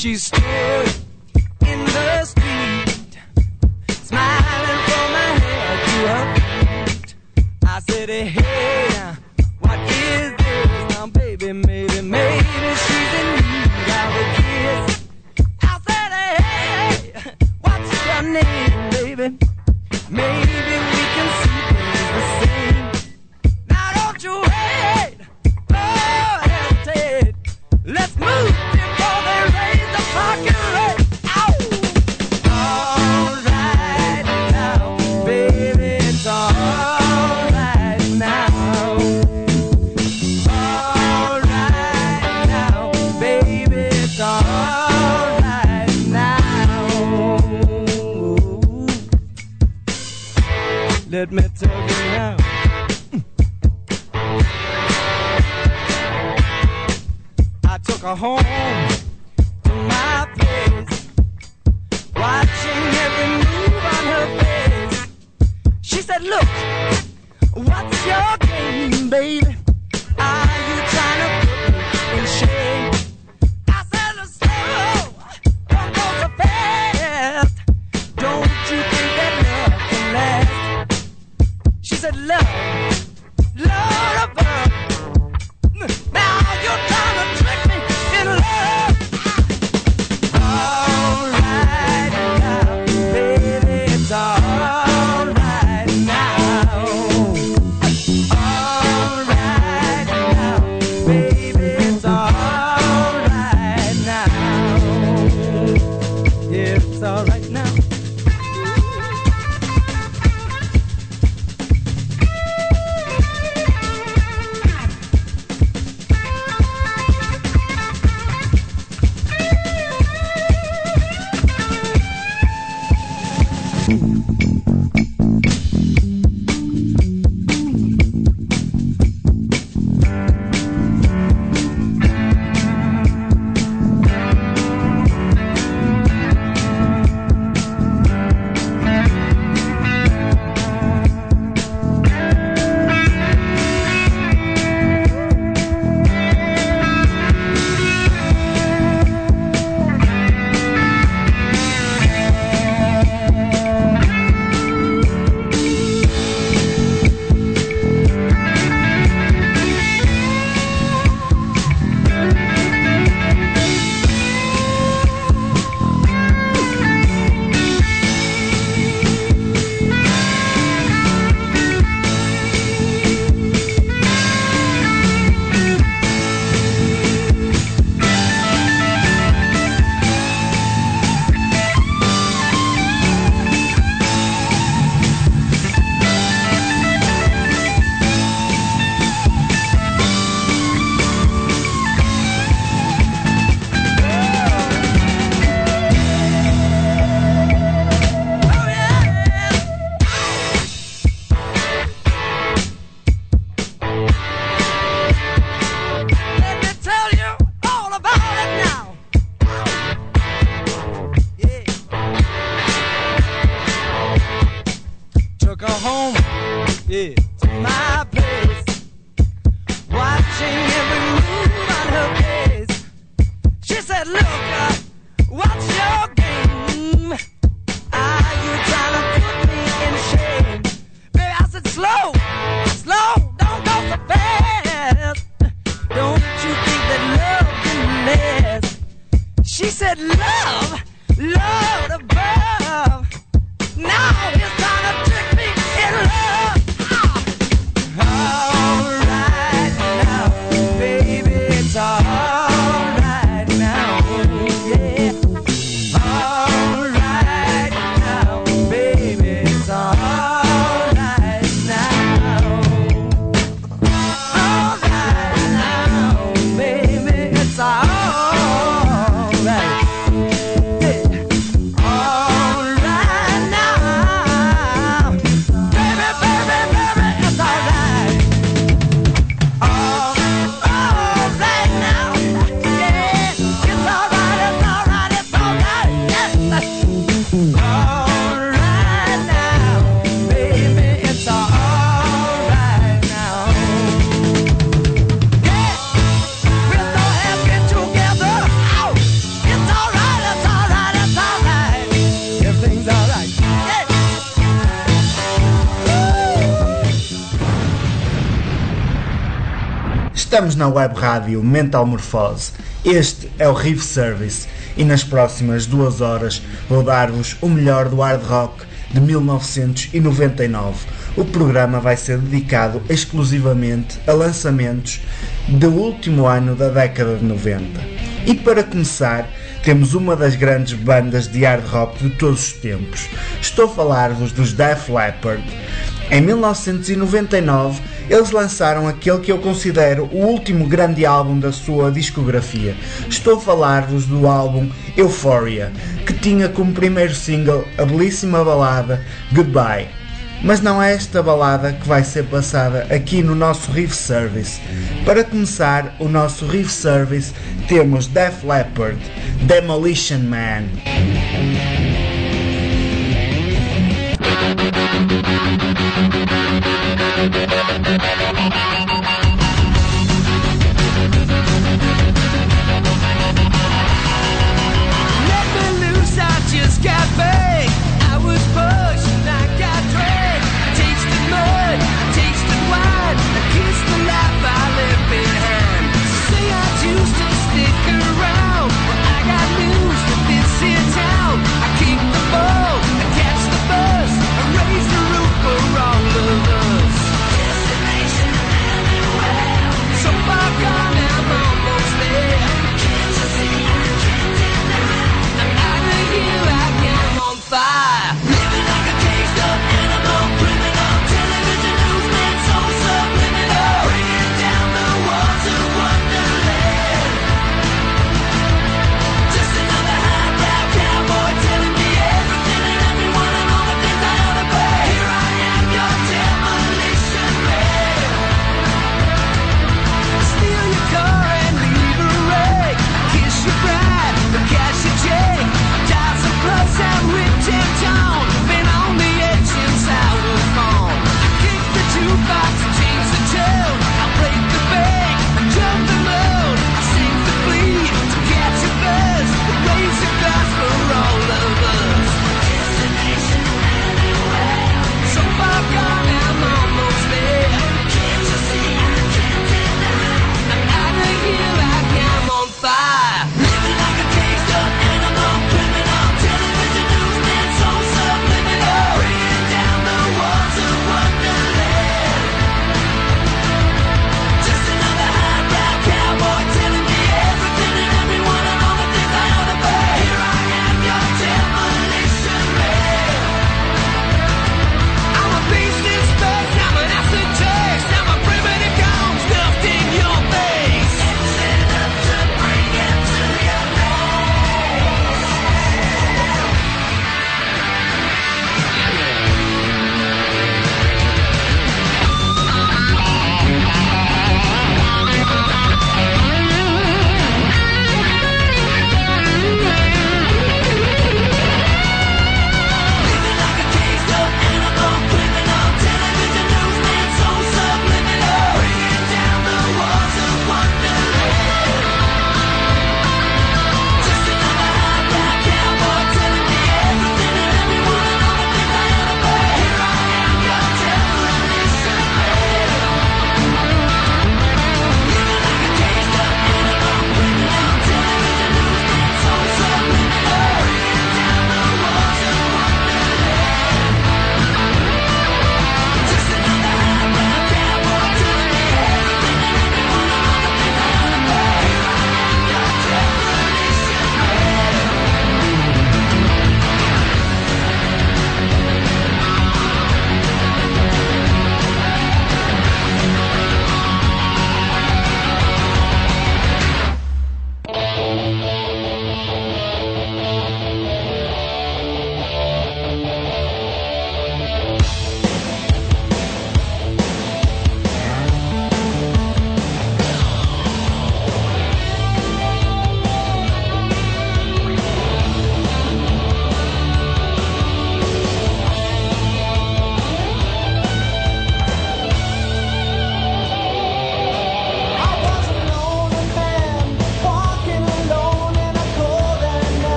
She stood in the street, smiling from her head to her feet. I said, hey, what is this? Now, baby, maybe she's in need of a kiss. I said, hey, what's your name, baby? Maybe we can see things the same. Now, don't you wait, oh, hesitate. Let's move before they raise the parking rate. All right now, baby, it's all right now. All right now, baby, it's all right now. Let me tell you now. I took her home to my place, watching every move on her face. She said, look, what's your game, baby? Are you trying to put me in shame? I said, slow, don't go so fast. Don't you think that love can last? She said, love, love, now you're trying to trick me in love. Estamos na web rádio Mental Morfose. Este é o Riff Service e nas próximas 2 horas vou dar-vos o melhor do hard rock de 1999. O programa vai ser dedicado exclusivamente a lançamentos do último ano da década de 90. E para começar, temos uma das grandes bandas de hard rock de todos os tempos. Estou a falar-vos dos Def Leppard. Em 1999, eles lançaram aquele que eu considero o último grande álbum da sua discografia. Estou a falar-vos do álbum Euphoria, que tinha como primeiro single a belíssima balada Goodbye. Mas não é esta balada que vai ser passada aqui no nosso Riff Service. Para começar o nosso Riff Service, temos Def Leppard, Demolition Man. Let me loose, I just got big. I was pushed and I got dragged. I tasted mud, I tasted wine. I kissed the life I left behind. Say I choose to stick around. Well, I got news that this here town. I kick the ball, I catch the bus, I raise the roof for all of us. Destination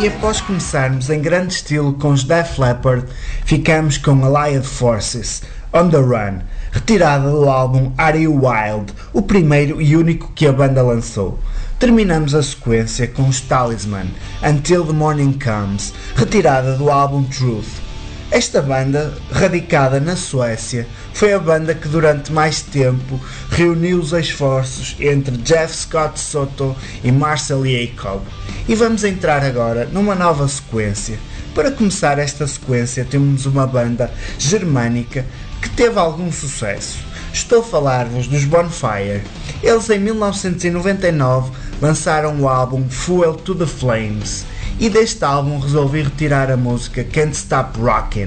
E após começarmos em grande estilo com os Def Leppard, ficamos com Allied Forces, On The Run, retirada do álbum Are You Wild, o primeiro e único que a banda lançou. Terminamos a sequência com os Talisman, Until the Morning Comes, retirada do álbum Truth. Esta banda, radicada na Suécia, foi a banda que durante mais tempo reuniu os esforços entre Jeff Scott Soto e Marcel Jacob. E vamos entrar agora numa nova sequência. Para começar esta sequência temos uma banda germânica que teve algum sucesso. Estou a falar-vos dos Bonfire. Eles em 1999 lançaram o álbum Fuel to the Flames. E deste álbum resolvi retirar a música Can't Stop Rockin'.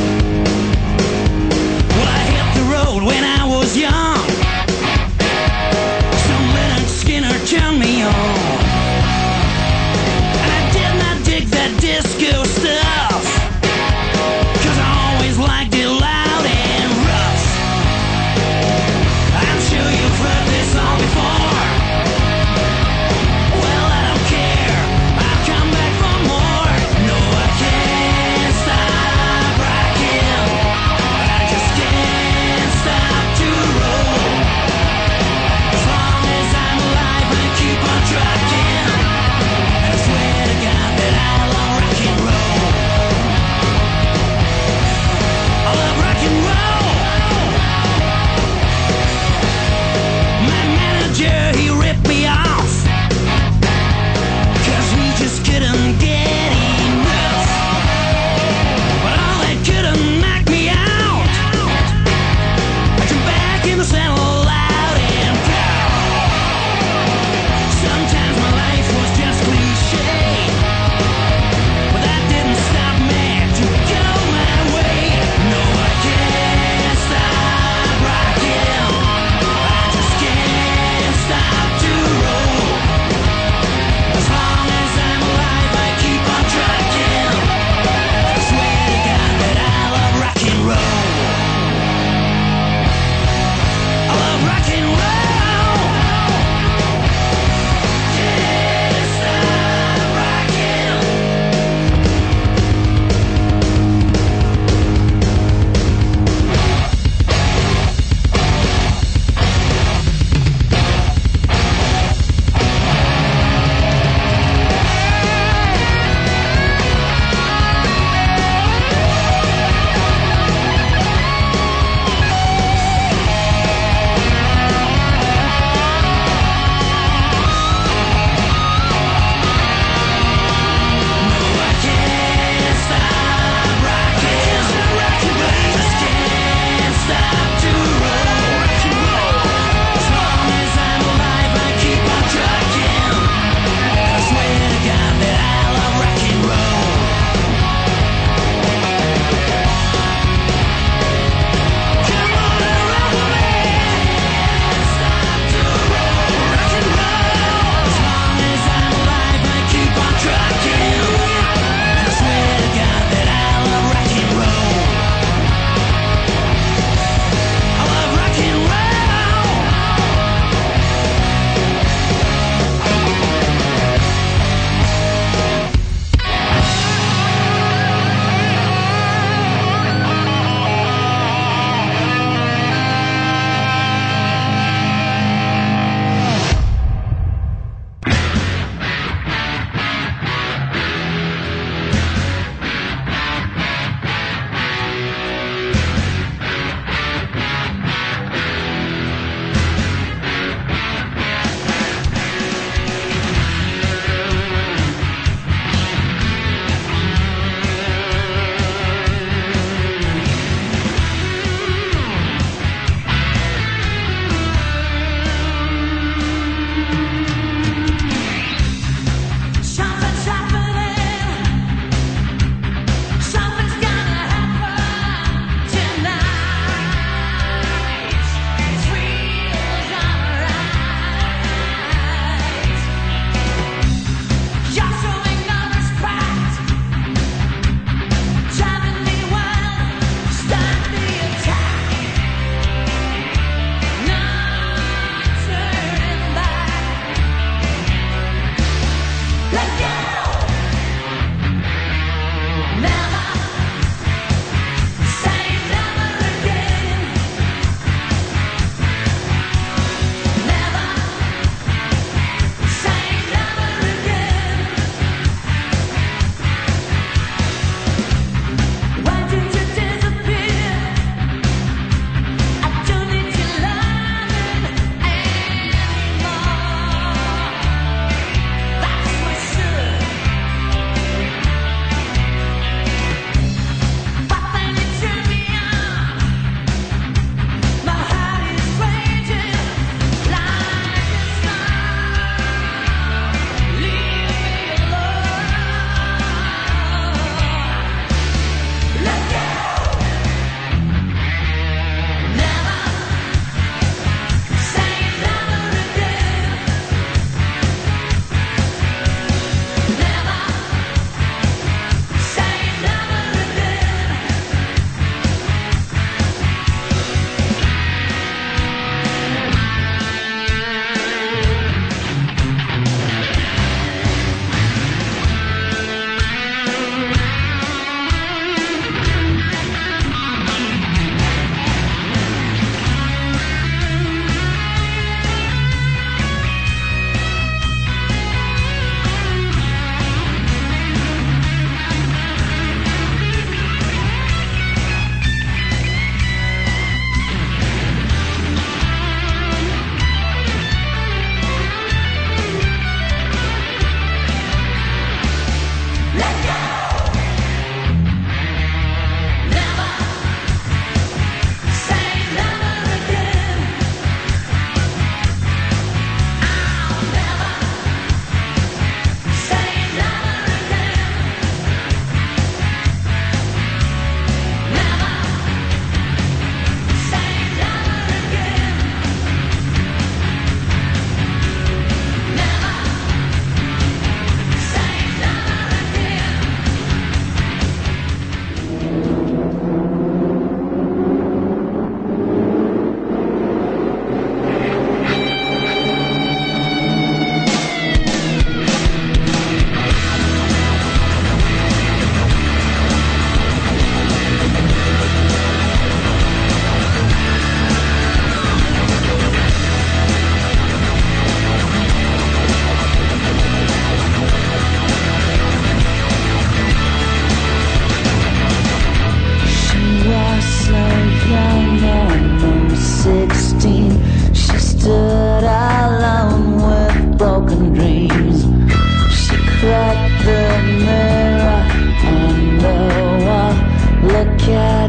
When I was young,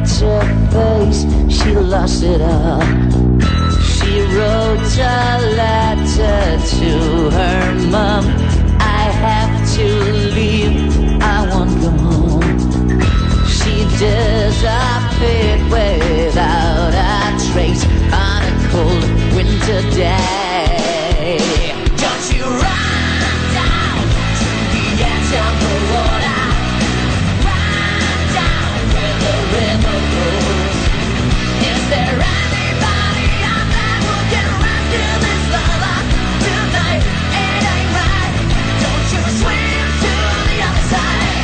looked her face, she lost it all. She wrote a letter to her mom. I have to leave, I won't come home. She disappeared without a trace on a cold winter day. Don't you run down to the edge of the water, run down where the river goes. Is there anybody out there who can rescue this lover tonight? It ain't right. Don't you swim to the other side.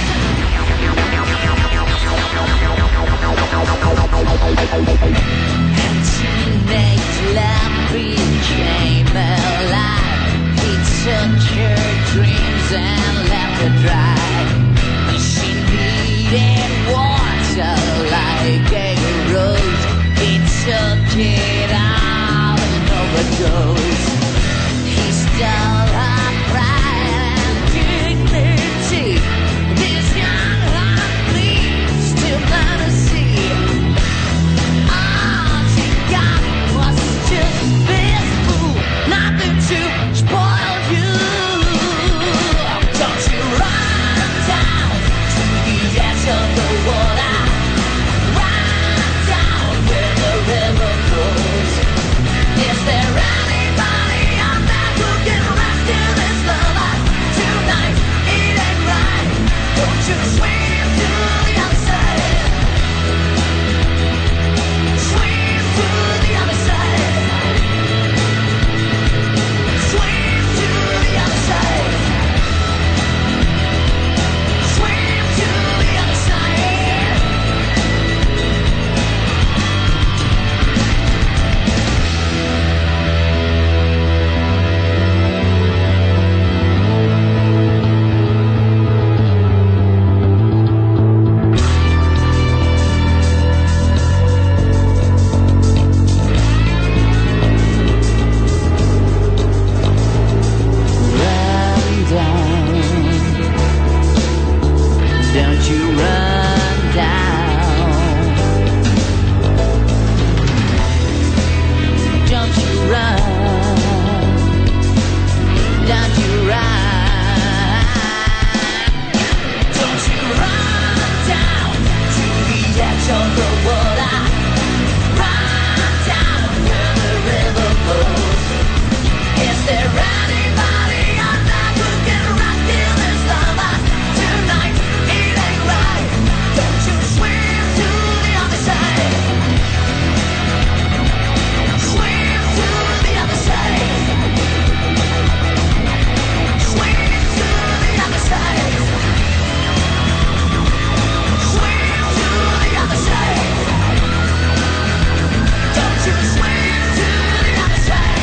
And teenage love became alive. He took her dreams and left her dry. She needed water like a rose. He took it all and overdosed. He stole her pride and dignity. This young heart bleeds to mercy. All she got was just this fool, nothing to spoil you. Don't you run down to the edge of the water, run down where the river goes. Is there anybody out there who can rescue this lover tonight? It ain't right. Don't you swim to the other side. Swim to the other side. Swim to the other side. Swim to the other side. Run down. Don't you run down. Don't you run. Don't you run. Don't you run down to the edge of the water. Run down where the river goes. Is there anybody out there who can rescue this lover tonight? It ain't right. Don't you swim to the other side. Swim to the other side. Swim to the other side. Swim to the other side. Don't you swim to the other side.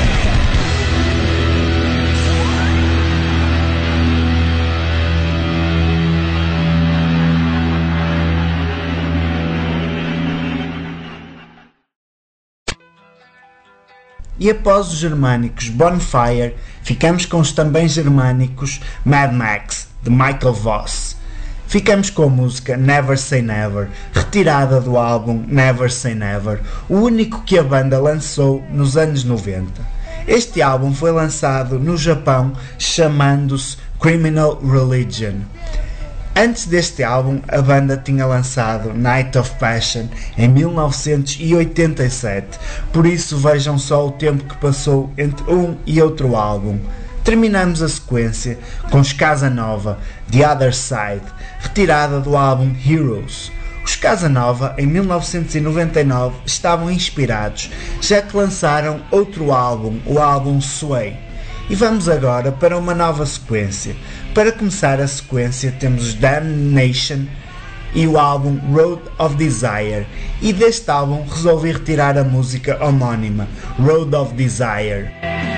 E após os germânicos Bonfire, ficamos com os também germânicos Mad Max, de Michael Voss. Ficamos com a música Never Say Never, retirada do álbum Never Say Never, o único que a banda lançou nos anos 90. Este álbum foi lançado no Japão chamando-se Criminal Religion. Antes deste álbum, a banda tinha lançado Night of Passion em 1987, por isso vejam só o tempo que passou entre um e outro álbum. Terminamos a sequência com os Casanova, The Other Side, retirada do álbum Heroes. Os Casanova, em 1999, estavam inspirados, já que lançaram outro álbum, o álbum Sway. E vamos agora para uma nova sequência. Para começar a sequência temos Damnation e o álbum Road of Desire. E deste álbum resolvi retirar a música homónima, Road of Desire.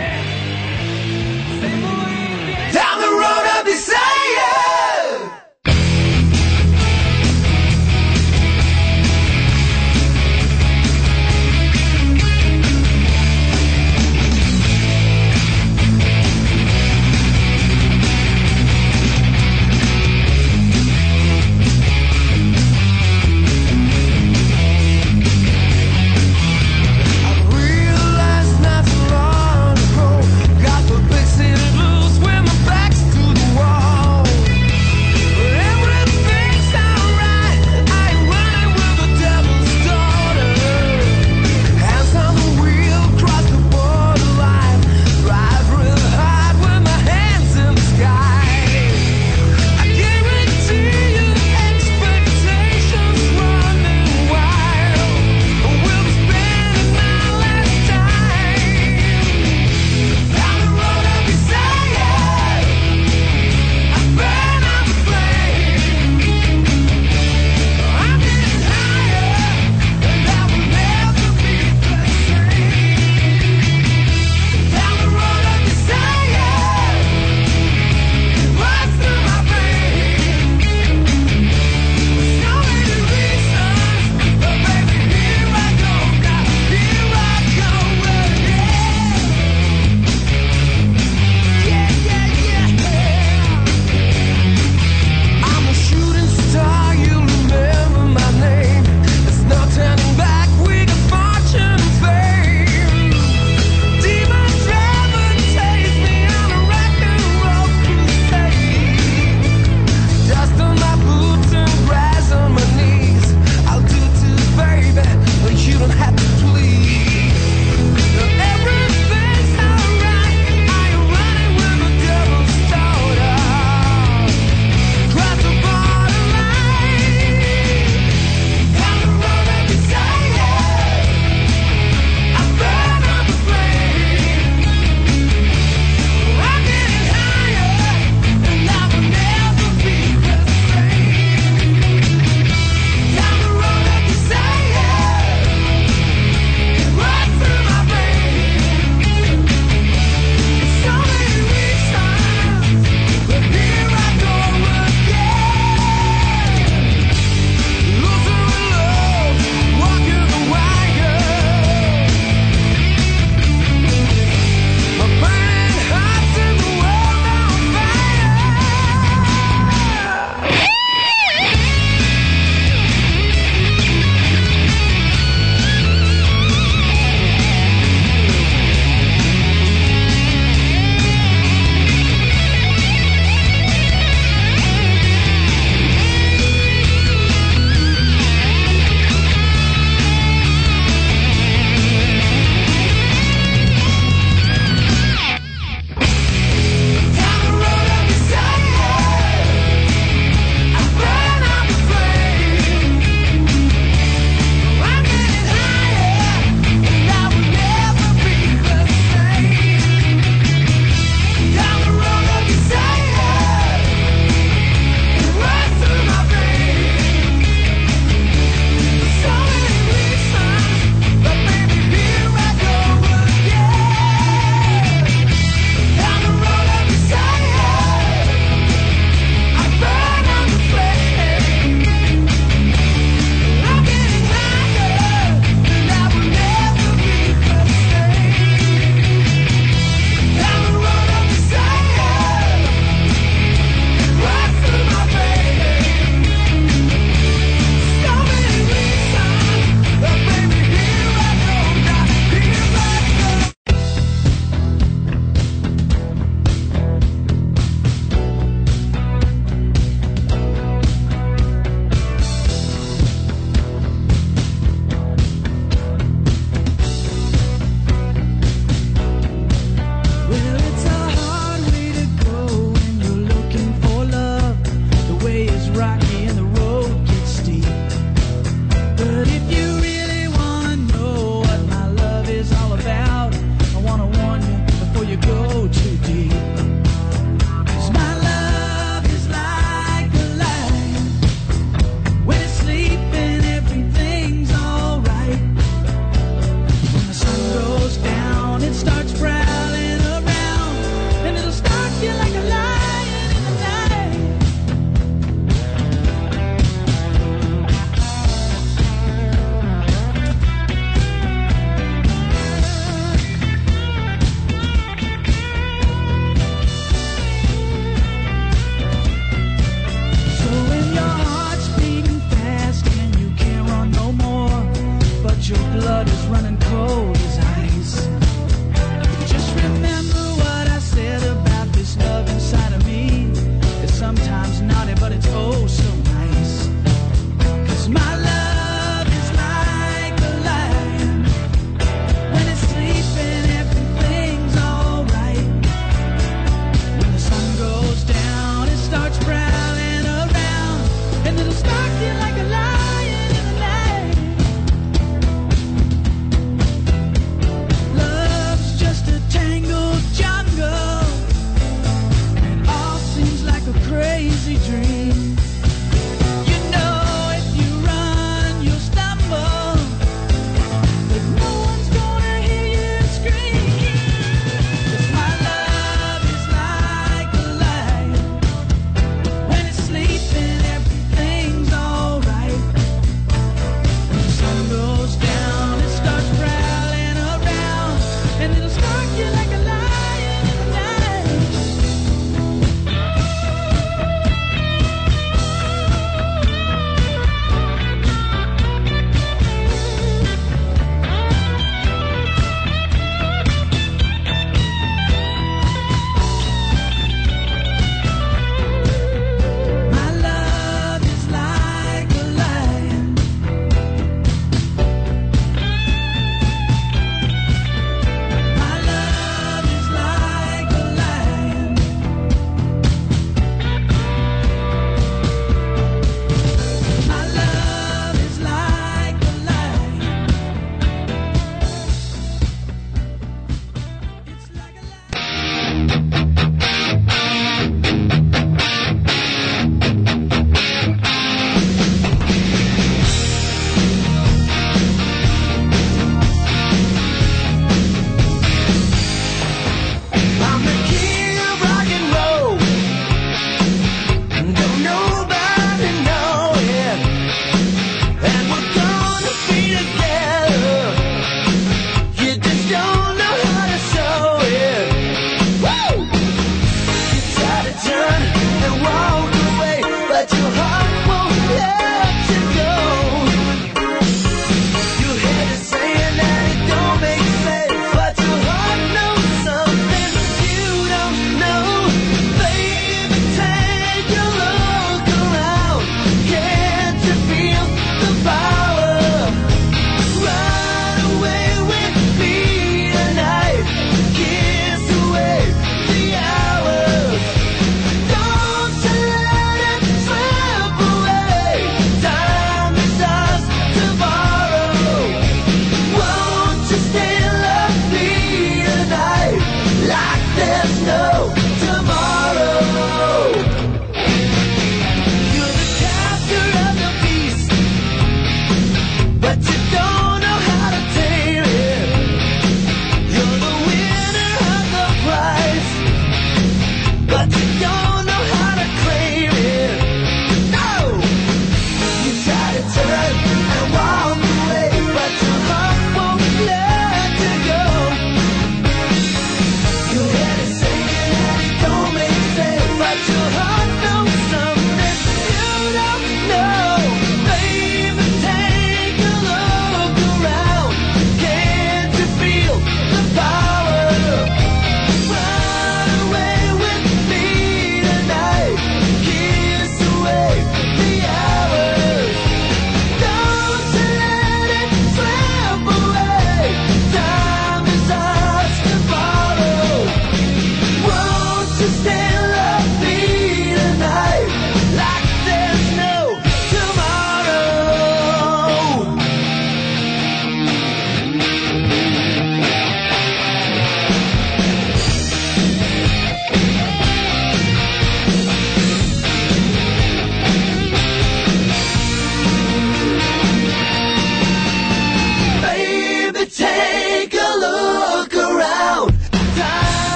Down the road of desire.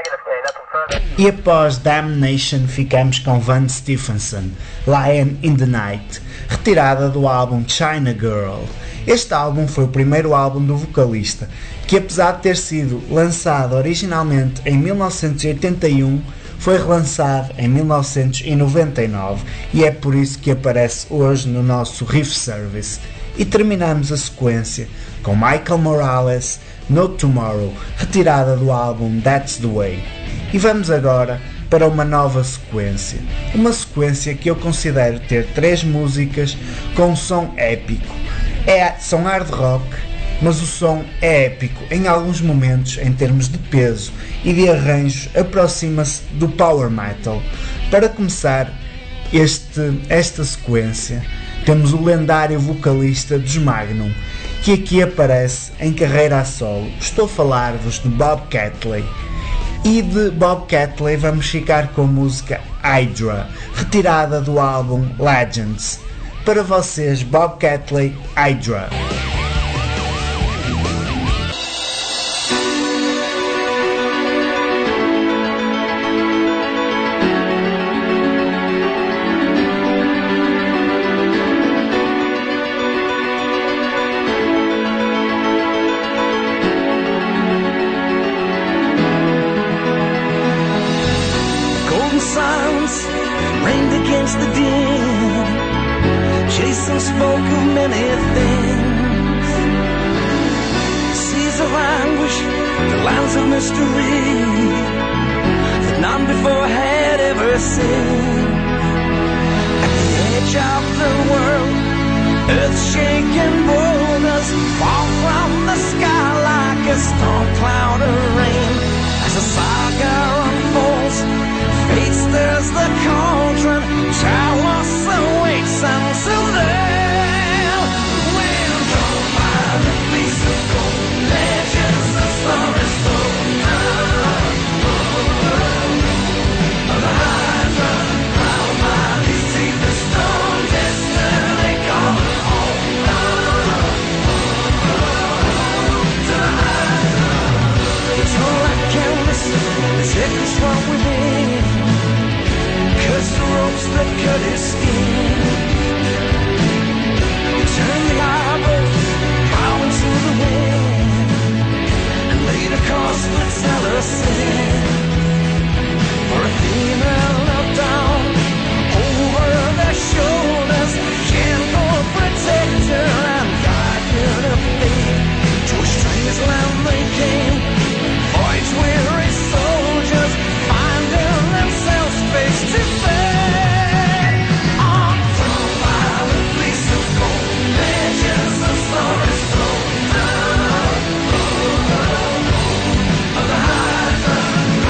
E após Damnation ficamos com Van Stephenson, Lion in the Night, retirada do álbum China Girl. Este álbum foi o primeiro álbum do vocalista, que apesar de ter sido lançado originalmente em 1981, foi relançado em 1999 e é por isso que aparece hoje no nosso Riff Service. E terminamos a sequência com Michael Morales, No Tomorrow, retirada do álbum That's the Way. E vamos agora para uma nova sequência. Uma sequência que eu considero ter 3 músicas com um som épico. São hard rock, mas o som é épico em alguns momentos em termos de peso e de arranjos, aproxima-se do power metal. Para começar esta sequência, temos o lendário vocalista dos Magnum, que aqui aparece em carreira a solo. Estou a falar-vos de Bob Catley. E de Bob Catley vamos ficar com a música Hydra, retirada do álbum Legends. Para vocês, Bob Catley, Hydra. Jason spoke of many things, seas of anguish, the lands of mystery that none before had ever seen. At the edge of the world, earth-shaking boulders fall from the sky like a storm cloud of rain. As the saga unfolds, fate stirs the cauldron, Talos awaits until then. We're drawn by the fleece of gold, legends of stories told. The Hydra, crowned by these teeth of stone, destiny calling home. To the Hydra, it's all like canvas, it's echoes from within. Curse the ropes that cut his skin. Turn the eyeballs, power to the wind, and laid across the Taliesin. For Athena looked down over their shoulders, gentle protector and guardian of fate. To a strange land they came, voyage-weary soldiers, finding themselves face to face. The Hydra,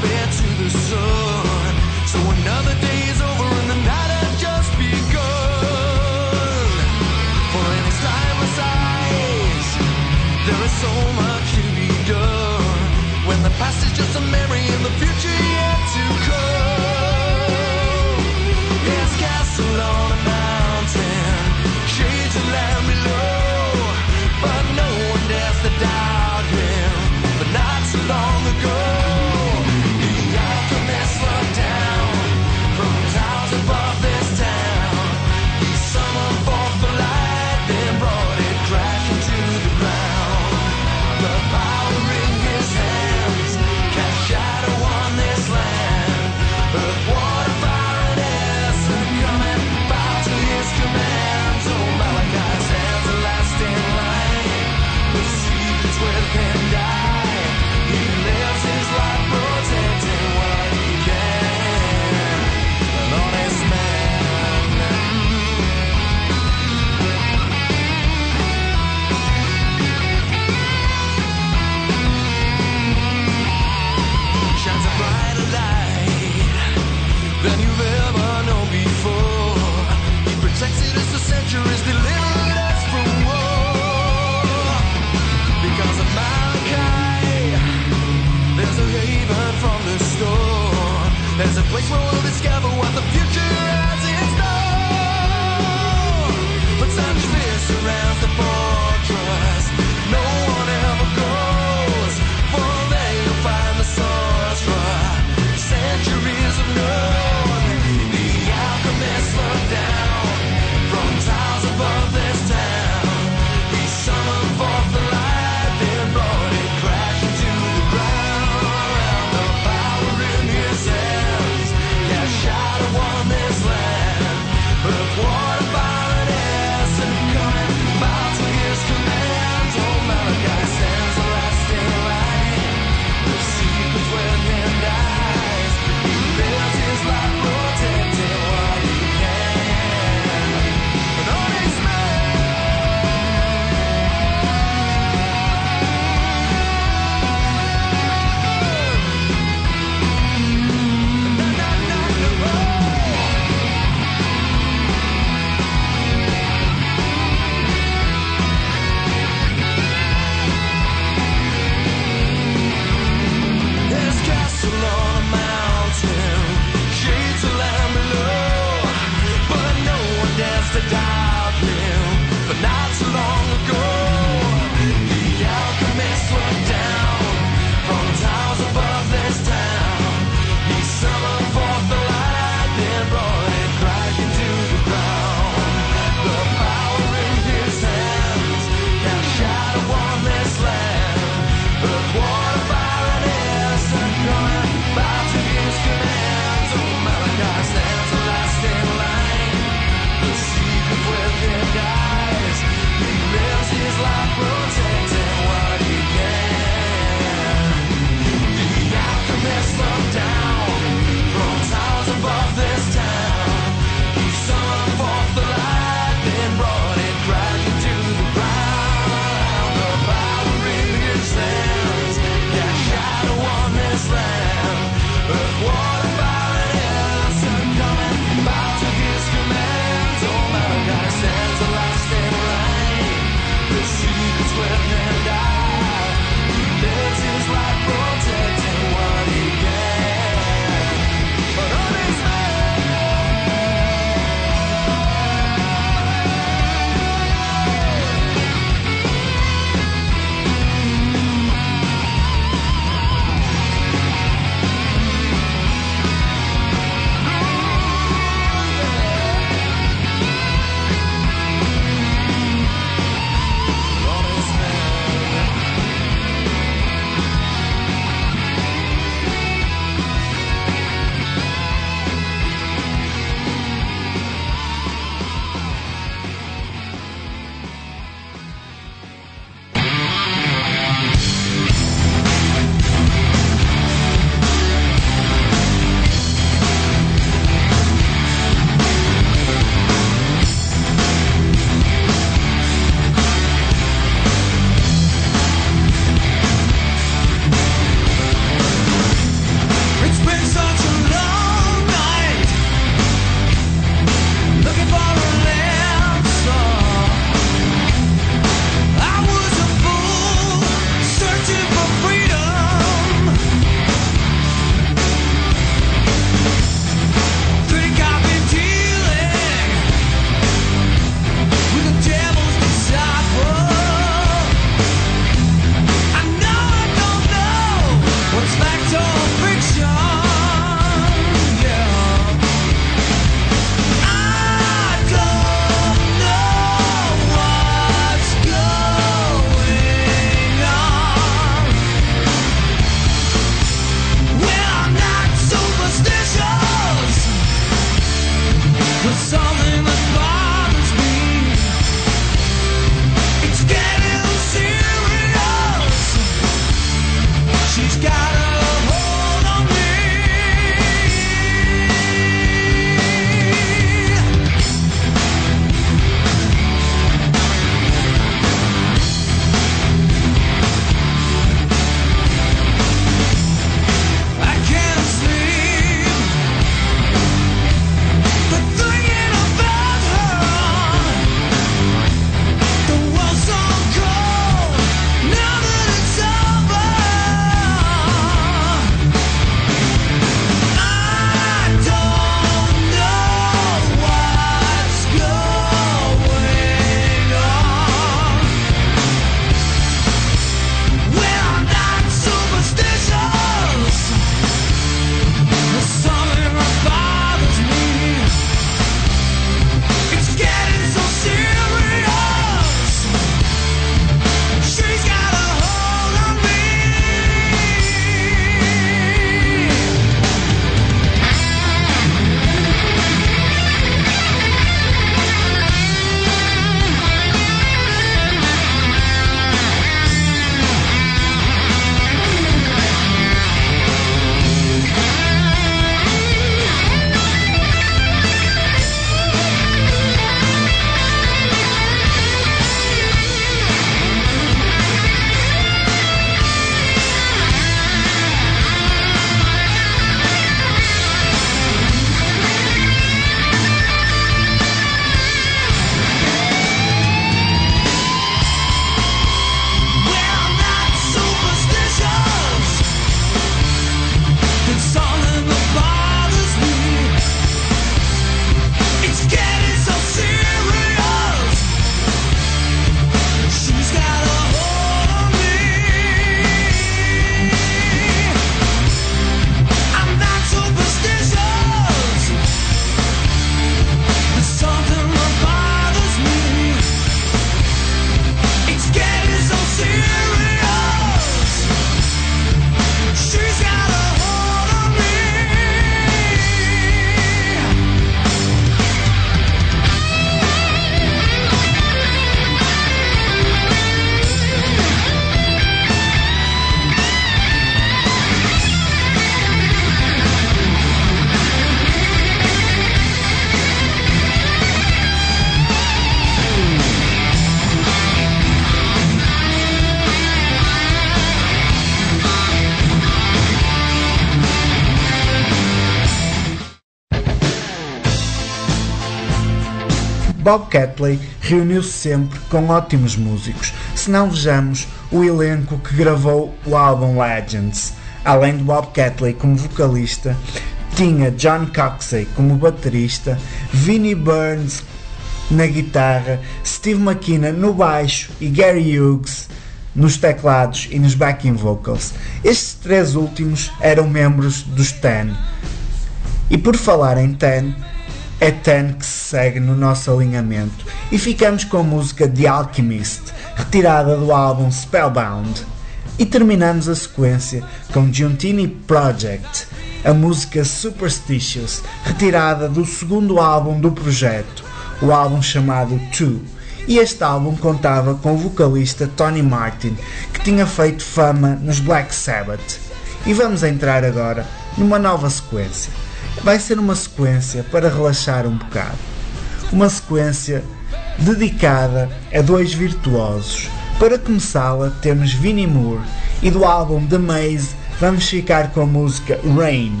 Bob Catley reuniu-se sempre com ótimos músicos, se não vejamos o elenco que gravou o álbum Legends. Além de Bob Catley como vocalista, tinha John Coxey como baterista, Vinnie Burns na guitarra, Steve McKenna no baixo e Gary Hughes nos teclados e nos backing vocals. Estes três últimos eram membros dos Ten. E por falar em Ten, é Ten que se segue no nosso alinhamento e ficamos com a música The Alchemist, retirada do álbum Spellbound. E terminamos a sequência com Giuntini Project, a música Superstitious, retirada do segundo álbum do projeto, o álbum chamado Two. E este álbum contava com o vocalista Tony Martin, que tinha feito fama nos Black Sabbath. E vamos entrar agora numa nova sequência. Vai ser uma sequência para relaxar um bocado. Uma sequência dedicada a dois virtuosos. Para começá-la temos Vinnie Moore e do álbum The Maze vamos ficar com a música Rain.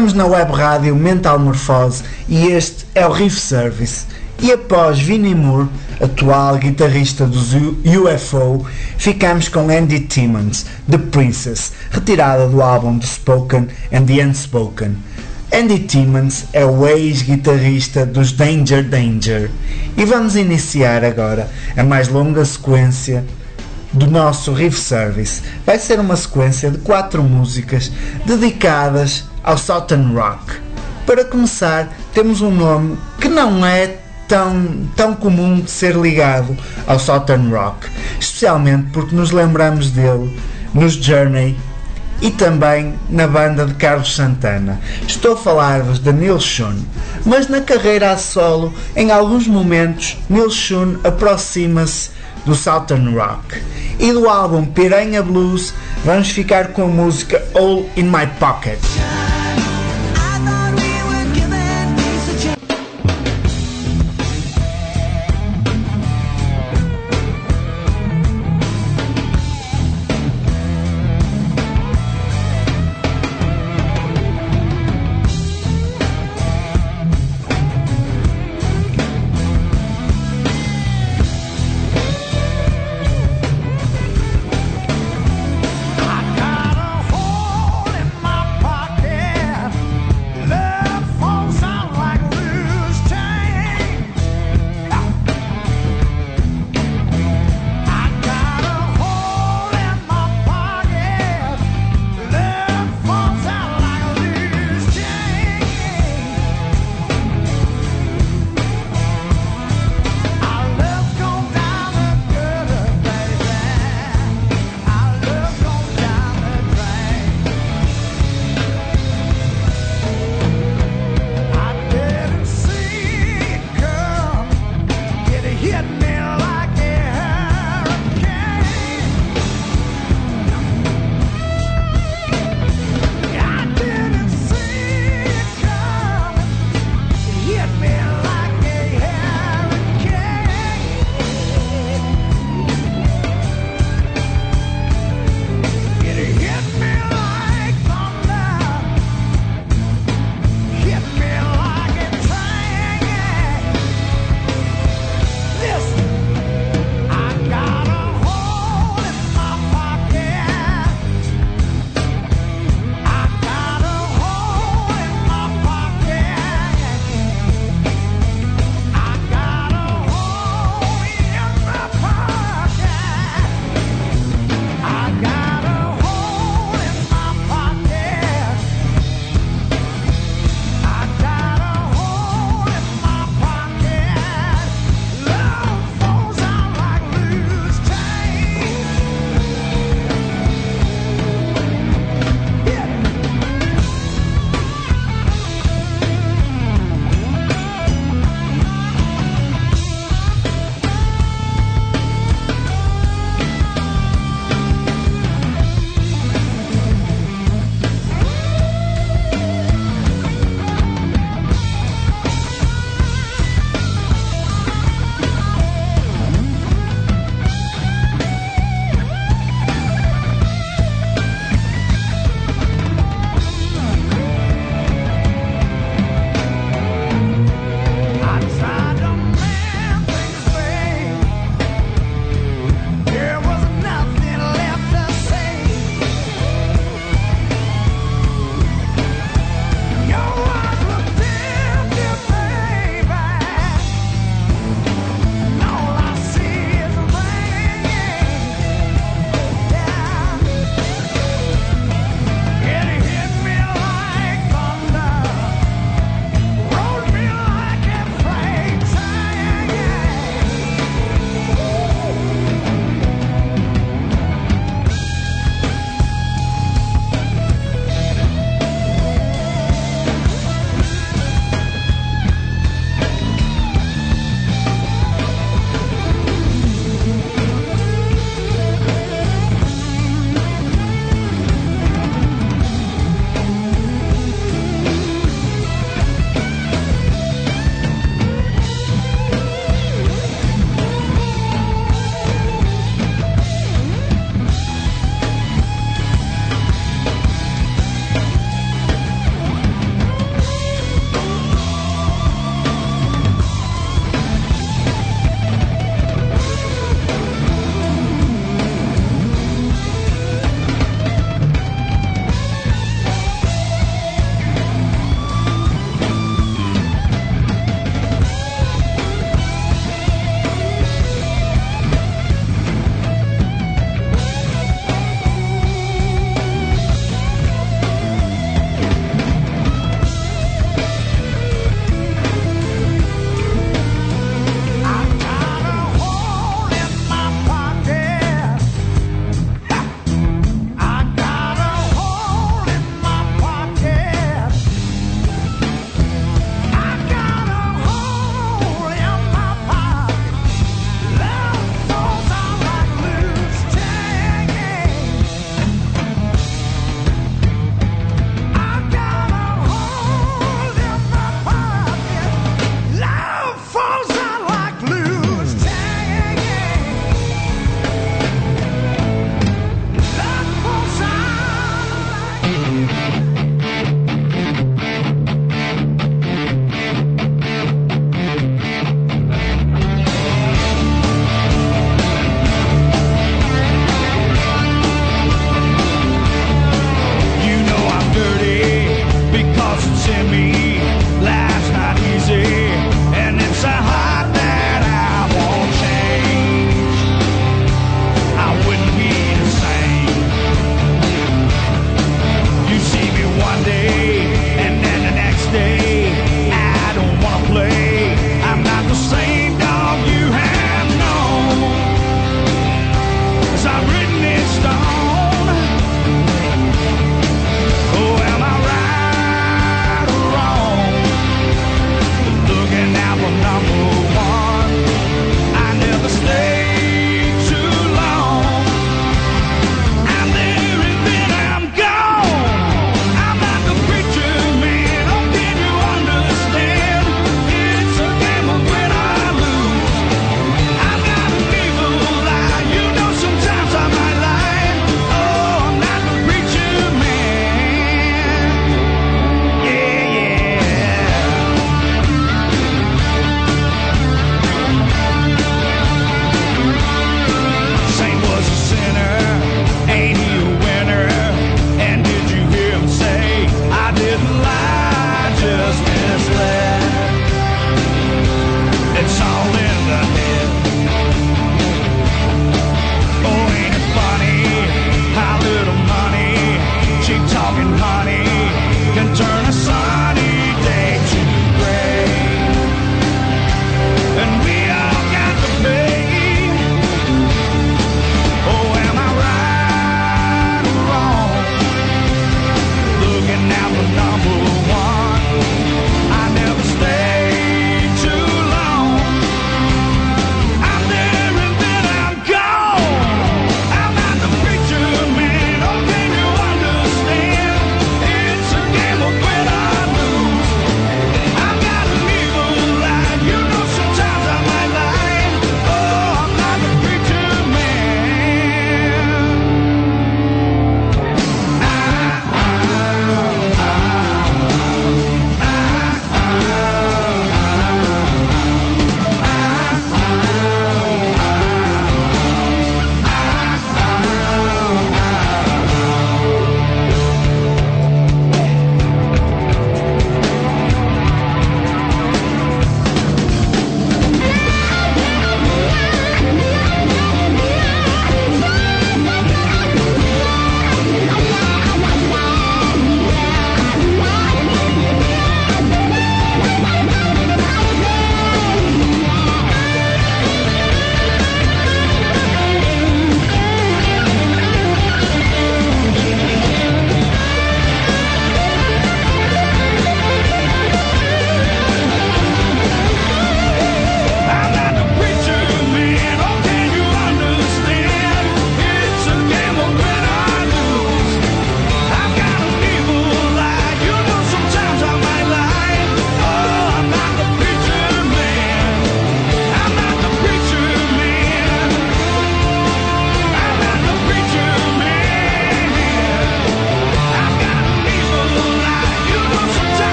Estamos na web rádio Mental Morfose e este é o Riff Service. E após Vinnie Moore, atual guitarrista dos UFO, ficamos com Andy Timmons, The Princess, retirada do álbum The Spoken and the Unspoken. Andy Timmons é o ex-guitarrista dos Danger Danger. E vamos iniciar agora a mais longa sequência do nosso Riff Service. Vai ser uma sequência de 4 músicas dedicadas ao Southern Rock. Para começar, temos um nome que não é tão comum de ser ligado ao Southern Rock, especialmente porque nos lembramos dele nos Journey e também na banda de Carlos Santana. Estou a falar-vos de Neil Schon, mas na carreira a solo, em alguns momentos, Neil Schon aproxima-se do Southern Rock. E do álbum Piranha Blues vamos ficar com a música All in My Pocket. Got a hole in my pocket.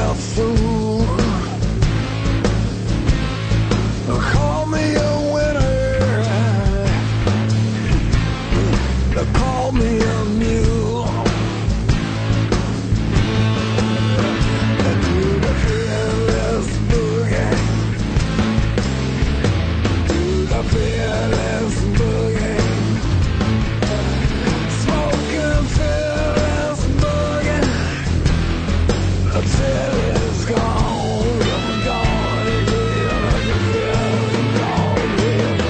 a fool. Call me a winner. Call me a mule. Do the fearless boogie. Do the fearless boogie. Smoking fearless boogie. Until it's gone, gone, gone, gone.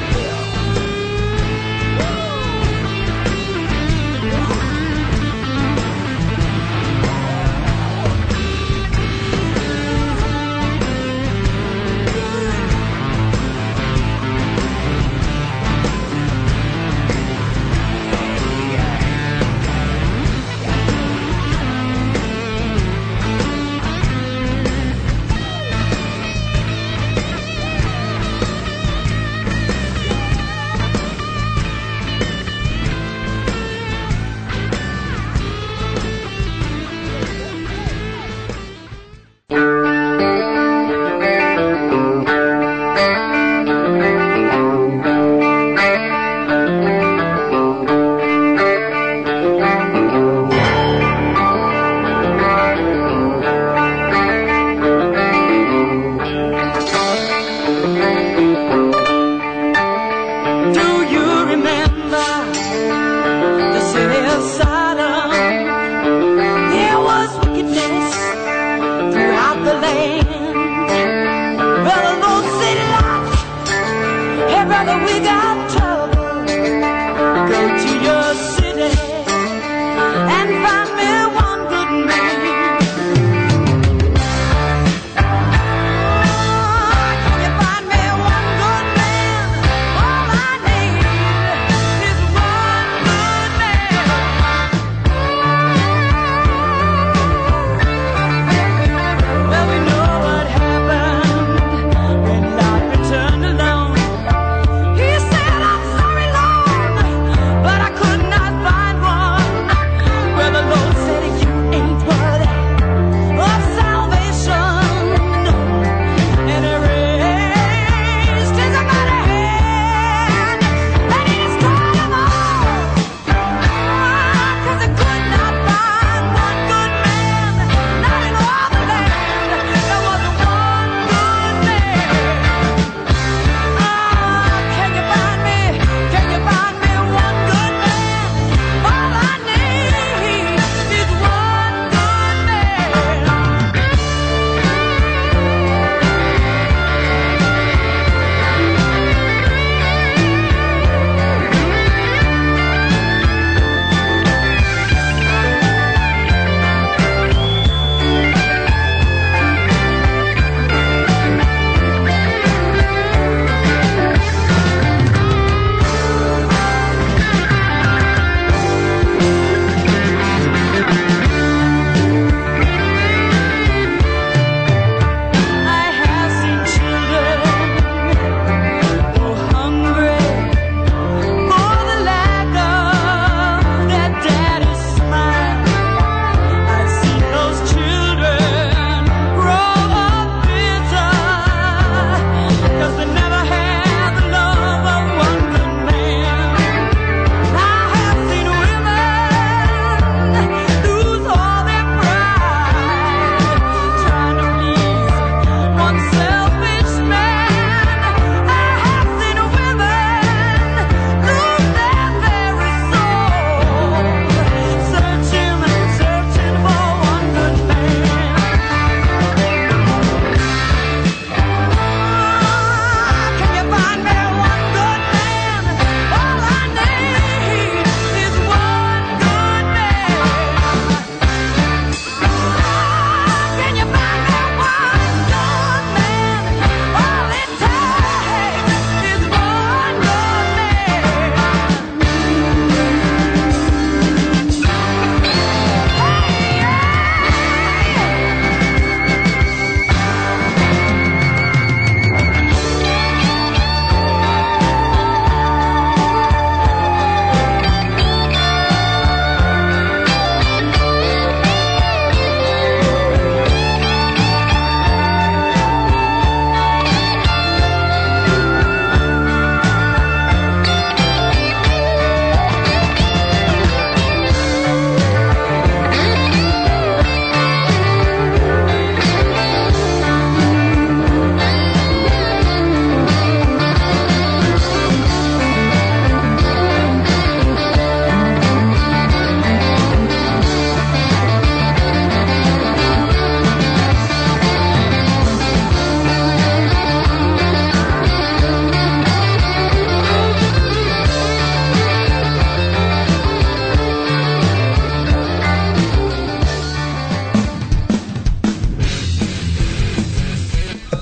He said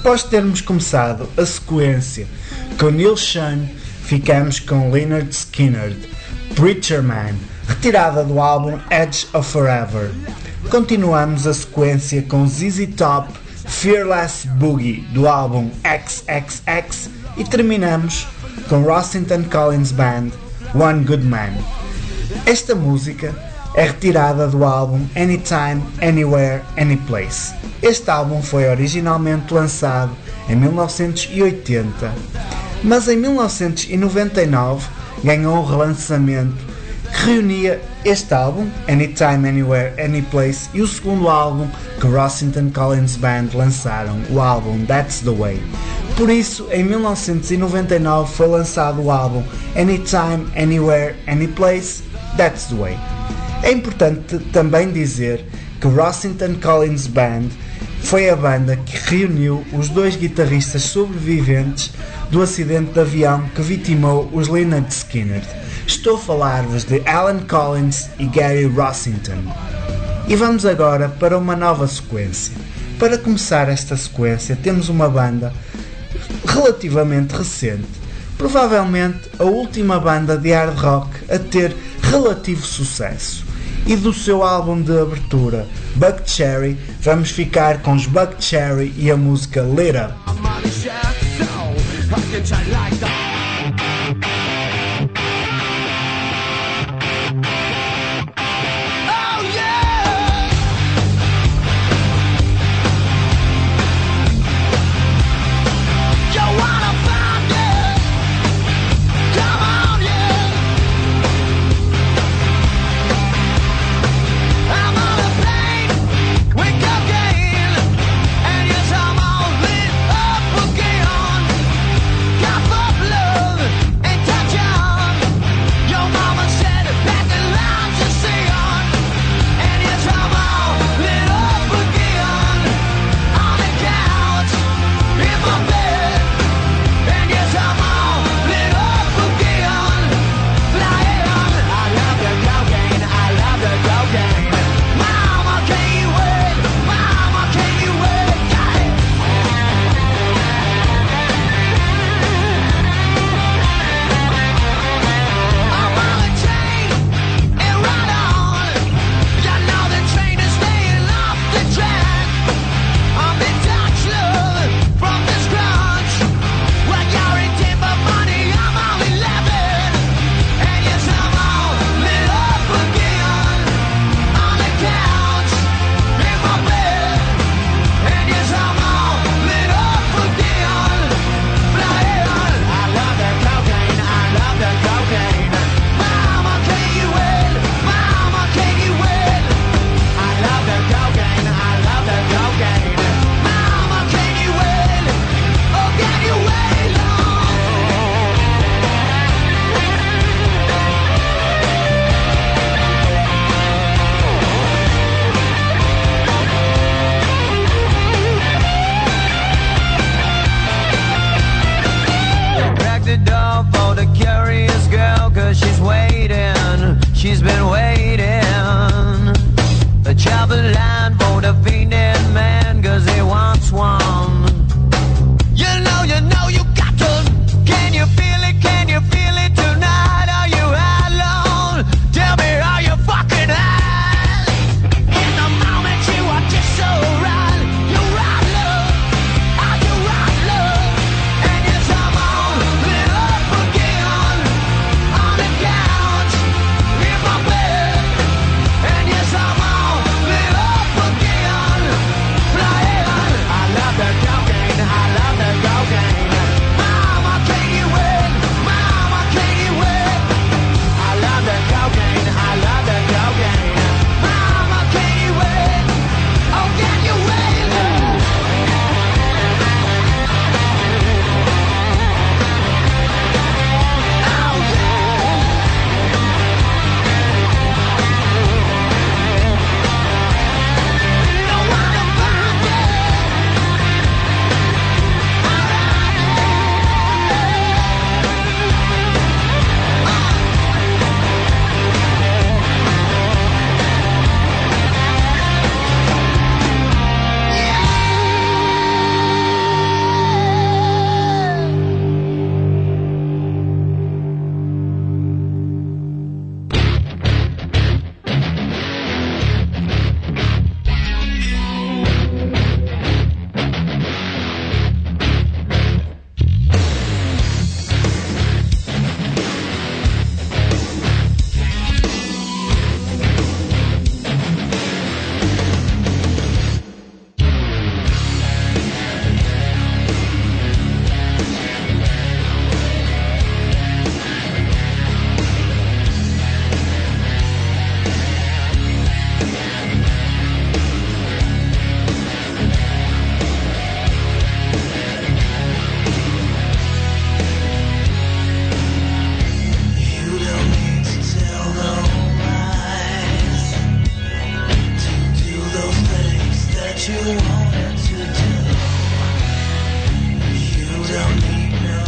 Após termos começado a sequência com Neil Schon, ficamos com Lynyrd Skynyrd, Preacher Man, retirada do álbum Edge of Forever. Continuamos a sequência com ZZ Top, Fearless Boogie, do álbum XXX, e terminamos com Rossington Collins Band, One Good Man. Esta música é retirada do álbum Anytime, Anywhere, Anyplace. Este álbum foi originalmente lançado em 1980, mas em 1999 ganhou um relançamento que reunia este álbum, Anytime, Anywhere, Anyplace, e o segundo álbum que Rossington Collins Band lançaram, o álbum That's the Way. Por isso, em 1999 foi lançado o álbum Anytime, Anywhere, Anyplace, That's the Way. É importante também dizer que Rossington Collins Band foi a banda que reuniu os dois guitarristas sobreviventes do acidente de avião que vitimou os Lynyrd Skynyrd. Estou a falar-vos de Alan Collins e Gary Rossington. E vamos agora para uma nova sequência. Para começar esta sequência, temos uma banda relativamente recente, provavelmente a última banda de hard rock a ter relativo sucesso. E do seu álbum de abertura, Buckcherry, vamos ficar com os Buckcherry e a música Lit Up. She's been waiting. The travel line for the fainting man, 'cause he wants one. You know you got to. Can you feel it? Can you feel it tonight? Are you alone? Tell me, are you fucking high? In the moment you are just so right. You're right, love. Are you right, love? And you somehow lit up again on the couch in my bed. And you somehow lit up again, flying. I love the wanted to do. You don't need no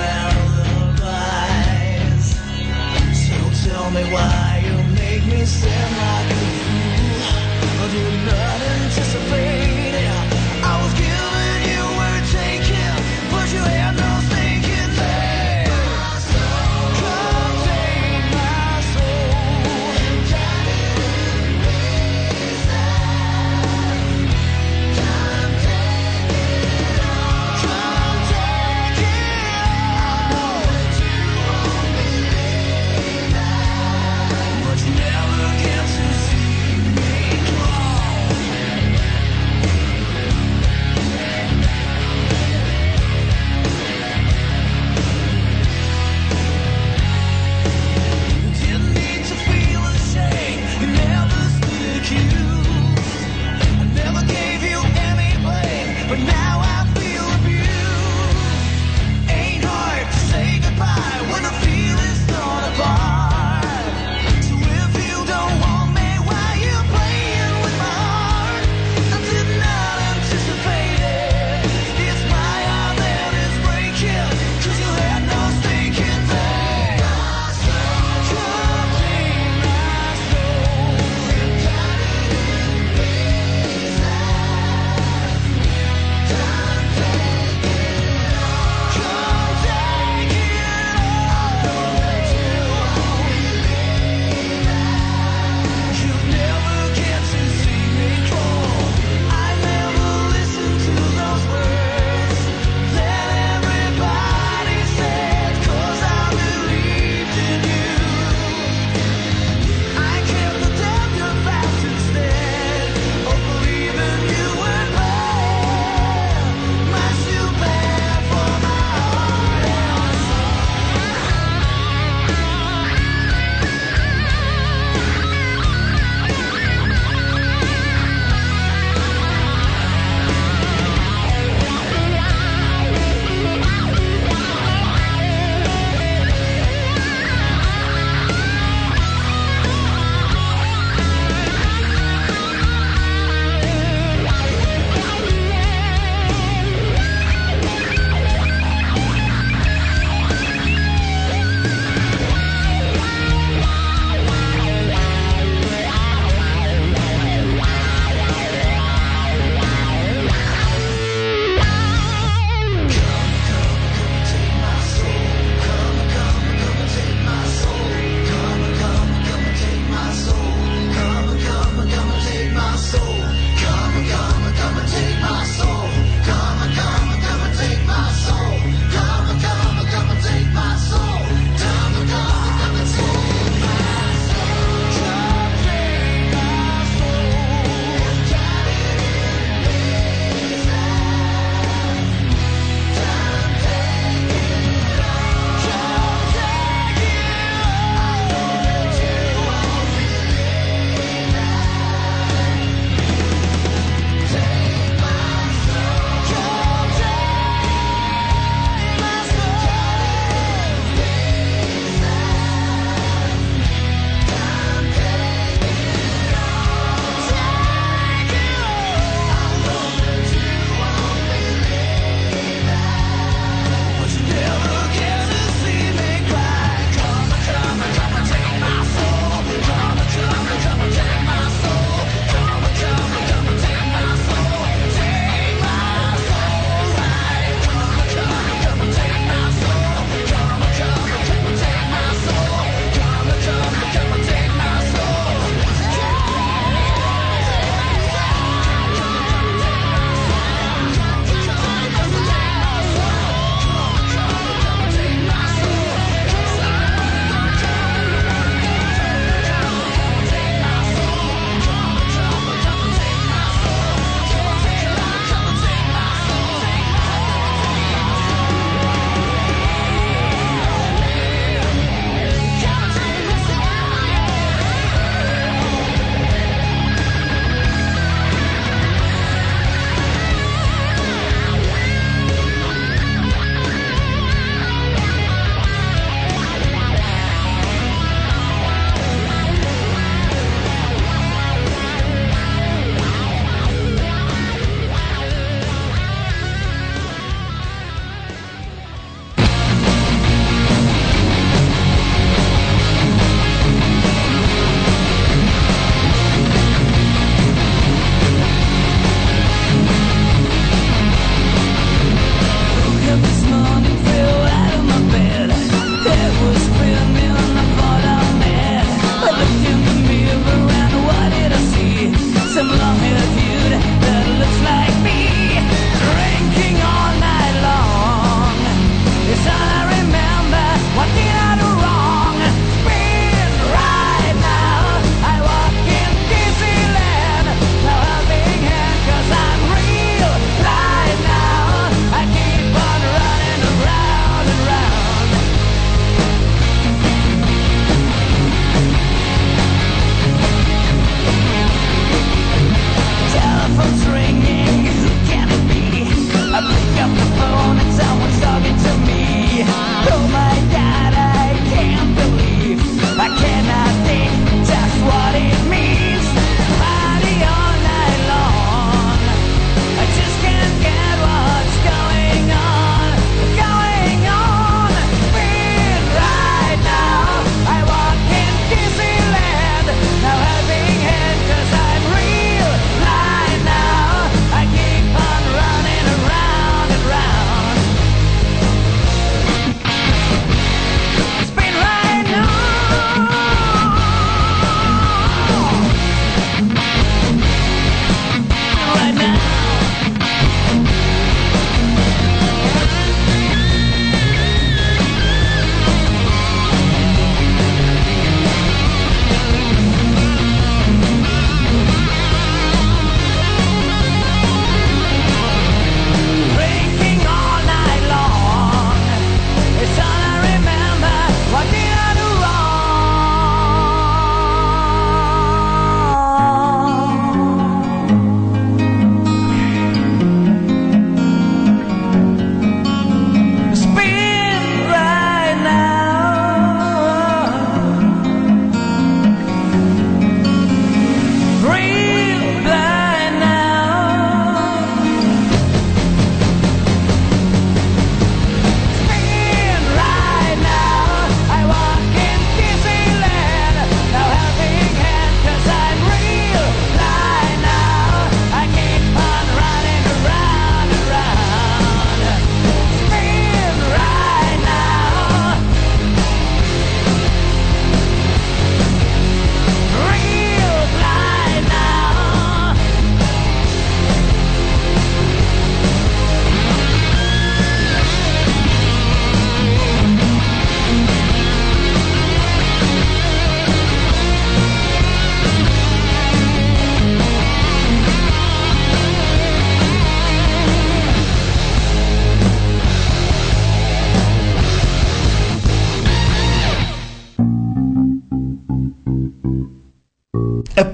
alibis. So tell me why you make me stand like a fool. I did not anticipate it. I was giving you were taking, but you had no stake in me. Come take my soul. Come take it all. Come take it all. But you never get to see me crawl.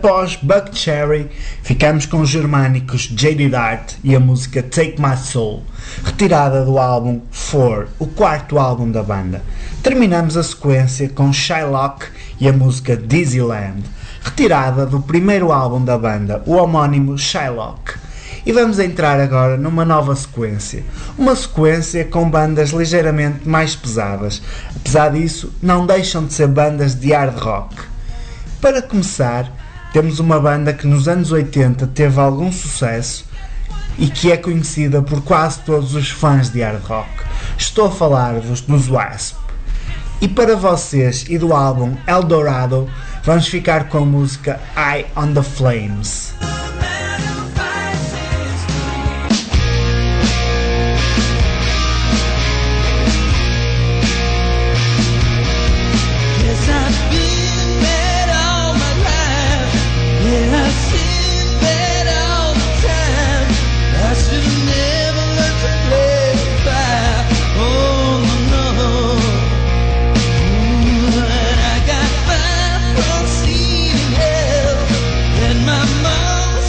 Após Buckcherry, ficamos com os germânicos J.D. Dart e a música Take My Soul, retirada do álbum Four, o quarto álbum da banda. Terminamos a sequência com Shylock e a música Dizzyland, retirada do primeiro álbum da banda, o homónimo Shylock. E vamos entrar agora numa nova sequência, uma sequência com bandas ligeiramente mais pesadas. Apesar disso, não deixam de ser bandas de hard rock. Para começar, temos uma banda que nos anos 80 teve algum sucesso e que é conhecida por quase todos os fãs de hard rock. Estou a falar-vos dos Wasp. E para vocês e do álbum Eldorado, vamos ficar com a música Eye on the Flames. My mom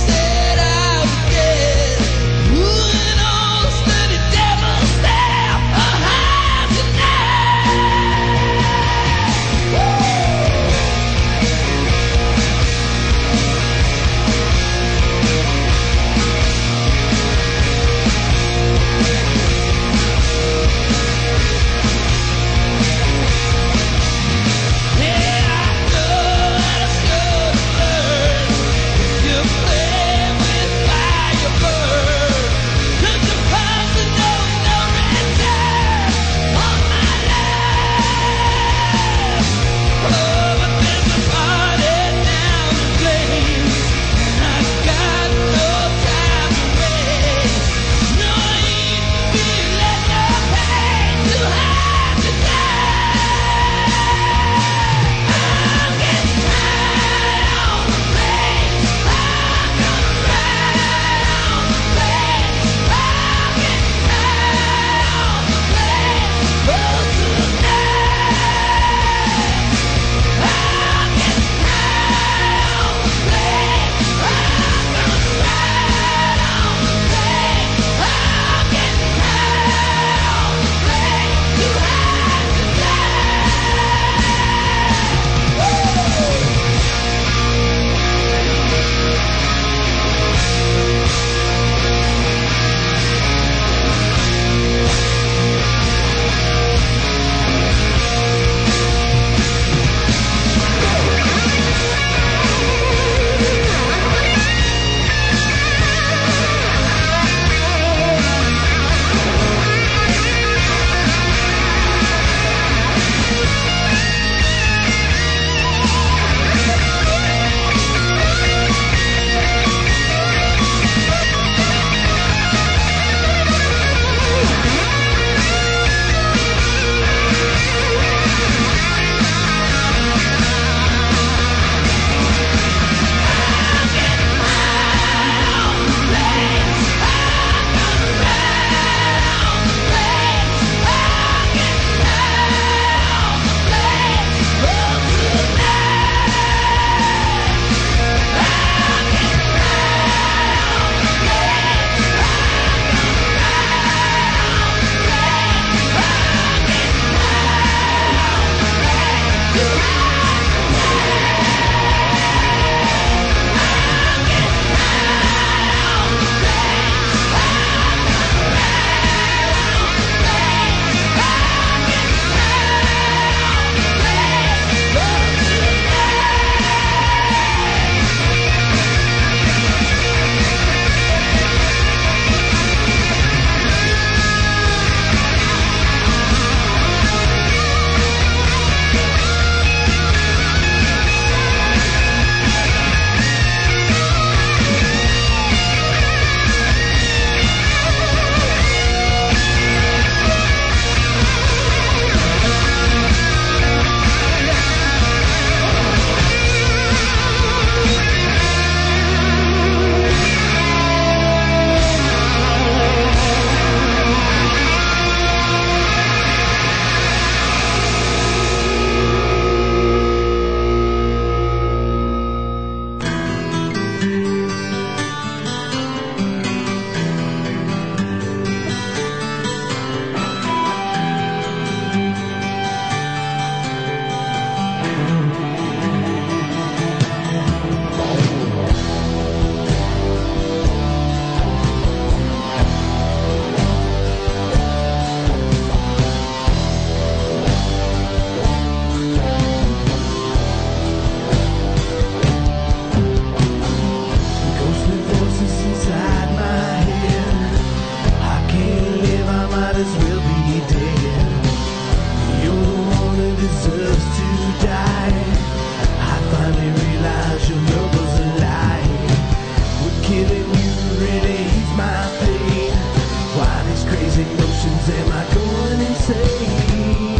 crazy notions, am I going insane?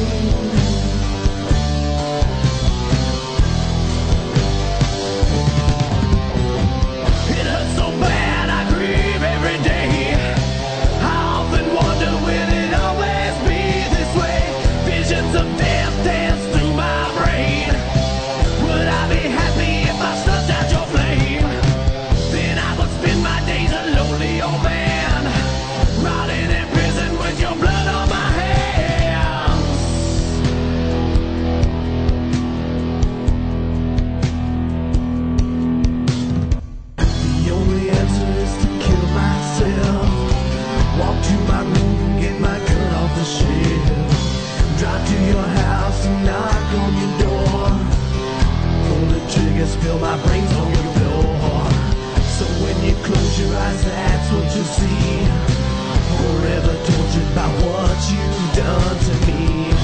It hurts so bad, I grieve every day. I often wonder, will it always be this way? Visions of death dance through my brain. Would I be happy if I snuffed out your flame? Then I would spend my days a lonely old man, rotting in prison with your blood on my hands. The only answer is to kill myself. Walk to my room, get my gun off the shelf. Drive to your house and knock on your door. Pull the trigger, spill my brains on your floor. So when you close your eyes, that's what you see. Forever tortured by what you've done to me.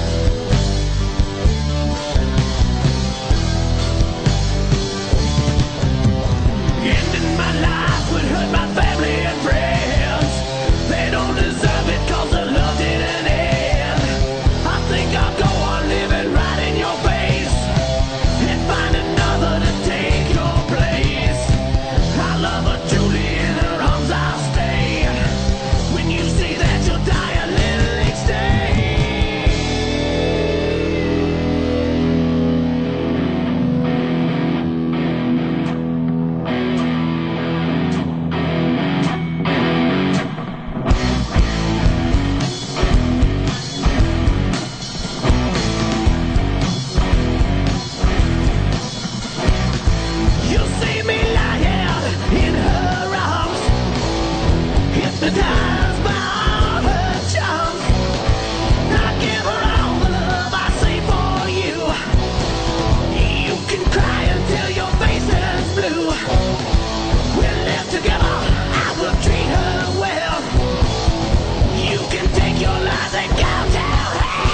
Ending my life would hurt my family and friends. They don't deserve it 'cause the love didn't end. I think I'll go on living right in your face and find another to take your place. I love her, Julie, in her arms I'll stay. When you see that, you'll die a little each day. You'll see me lying in her arms, hypnotized by all her charms. I give her all the love I save for you. You can cry until your face is blue. We're left together, I will treat her well. You can take your lies and go to hell.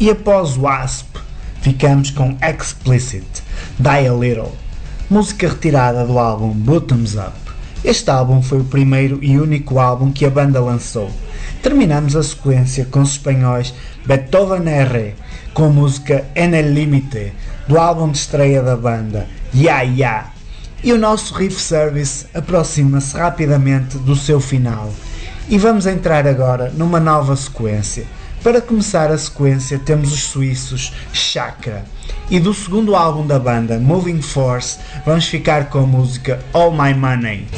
E após Wasp, ficamos com Explicit, Die a Little, música retirada do álbum Bottoms Up. Este álbum foi o primeiro e único álbum que a banda lançou. Terminamos a sequência com os espanhóis Beethoven R, com a música En el Límite, do álbum de estreia da banda, Ya Ya. E o nosso Riff Service aproxima-se rapidamente do seu final. E vamos entrar agora numa nova sequência. Para começar a sequência temos os suíços Chakra. E do segundo álbum da banda, Moving Force, vamos ficar com a música All My Money.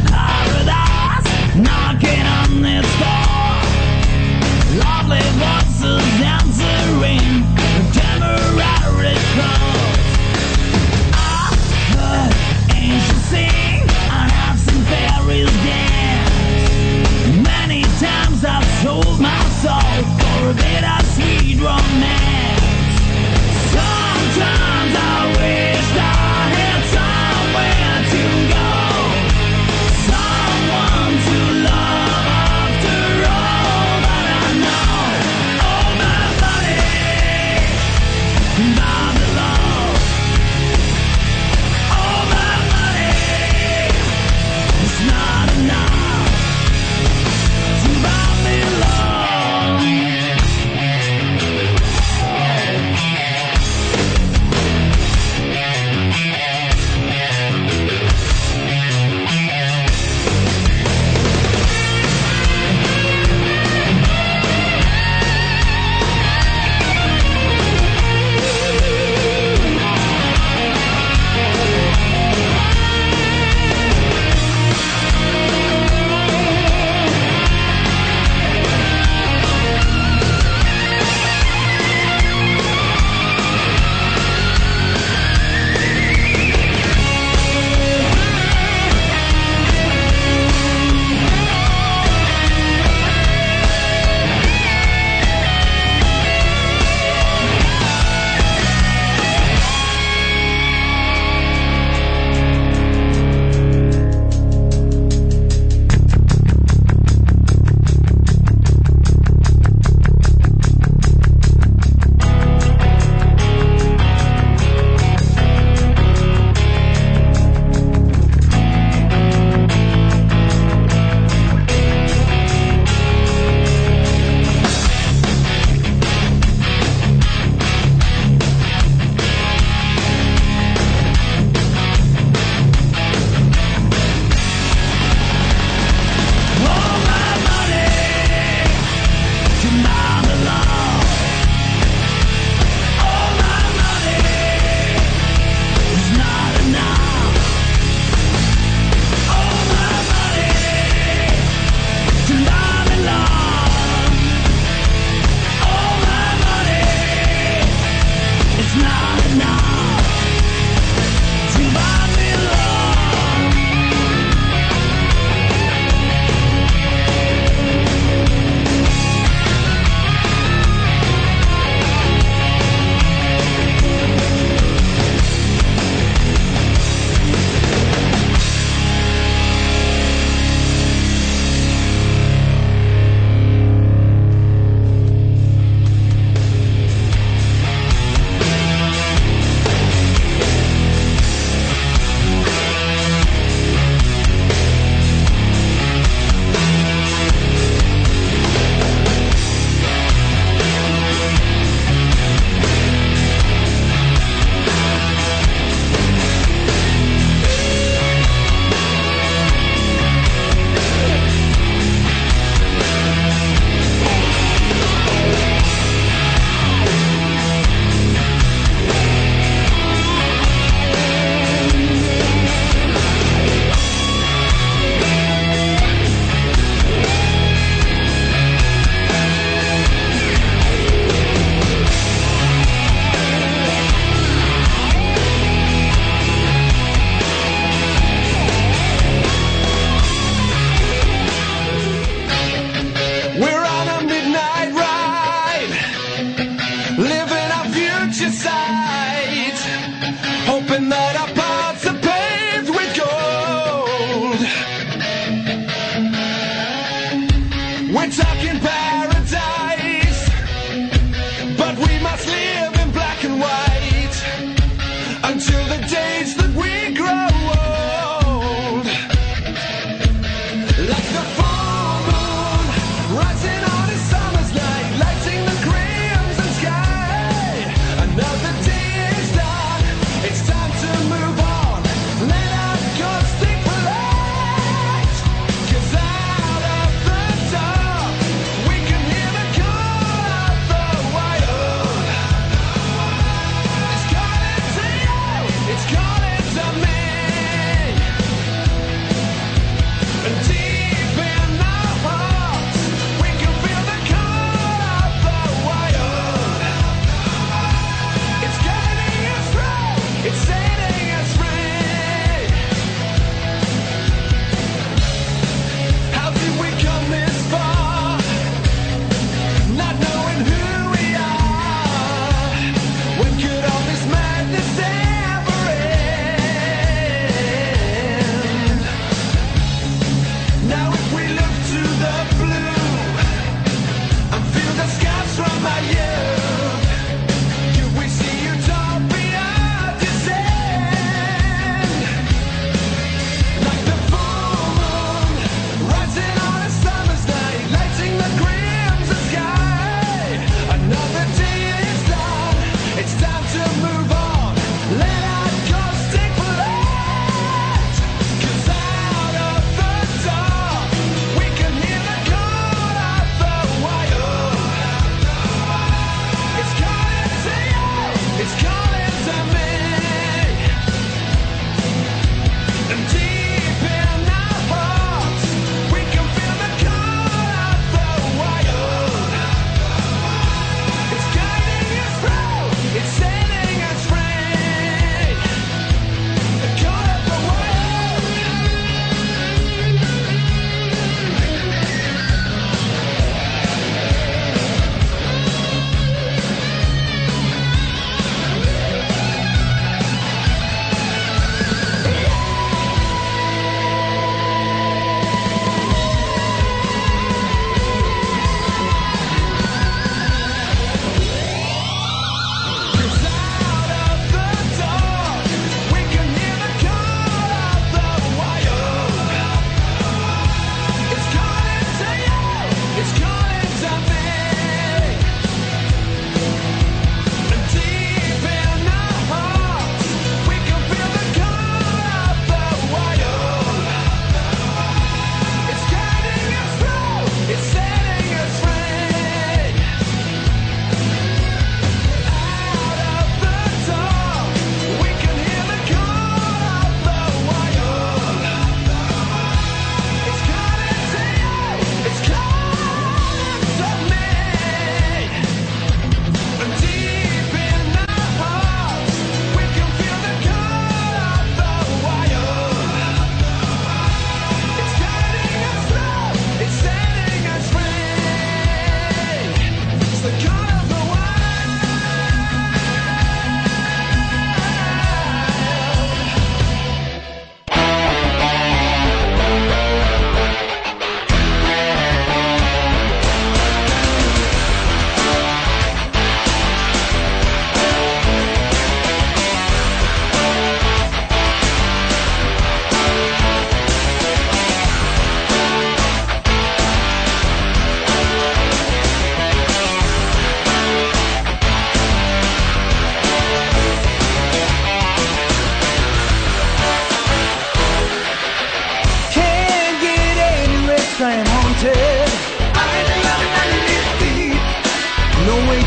Lovely voice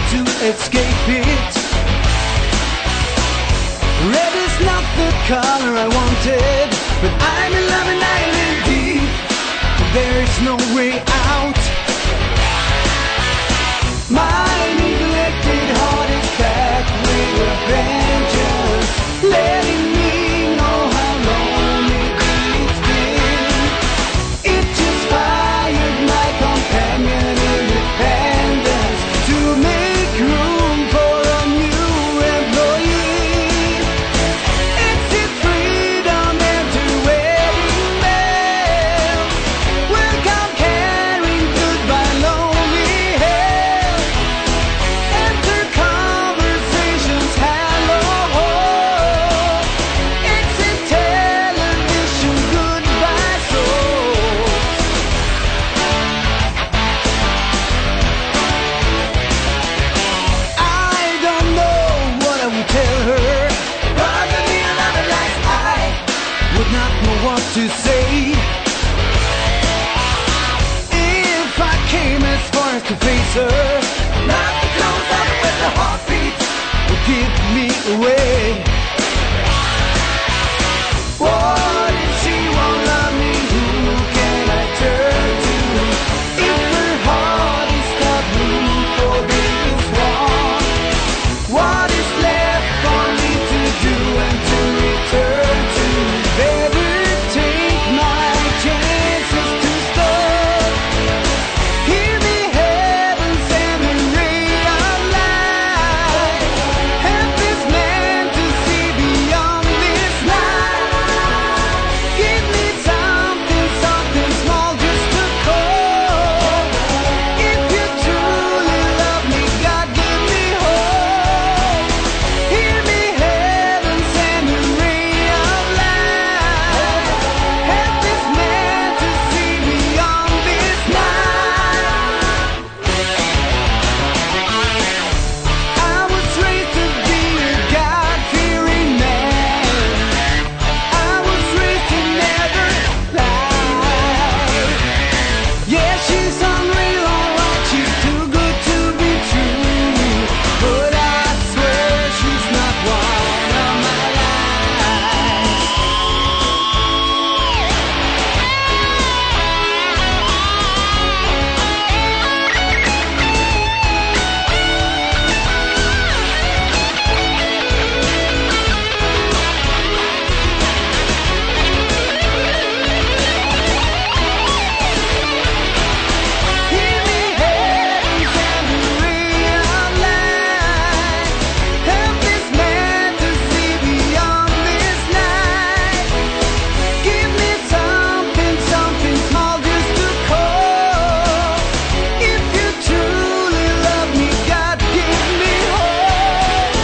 to escape it. Red is not the color I wanted, but I'm in love and I live deep. There is no way out. My neglected heart is back with a vengeance, letting me know how lonely it's been. It inspired my companion independence to make room for a new employee. It's his freedom and to wedding bells will come carrying goodbye lonely hell. Enter conversations, hello. It's a television goodbye soul. I don't know what I would tell her. Probably a lot of lies I would not know what to say. If I came as far as to face her, not the close up with the heartbeat would give me away. What if she won't love me? Who can I turn to? If her heart is not room for this one, what is left for me to do and to return to? Better take my chances to start. Hear me, heaven send a ray of light. Help this man to see beyond this night. Give me something, something small just to call. If you truly love me, God, give me hope. Hear me, heaven send a ray of light. Help this man to see beyond this night. I was raised to be a God-fearing man. I was raised to never lie. Yeah, she's unreal, alright, she's too good to be true. But I swear she's not one of my lies. Hear me, heaven send a ray of light. Help this man to see beyond this night. Give me something, something small just to call. If you truly love me, God, give me hope.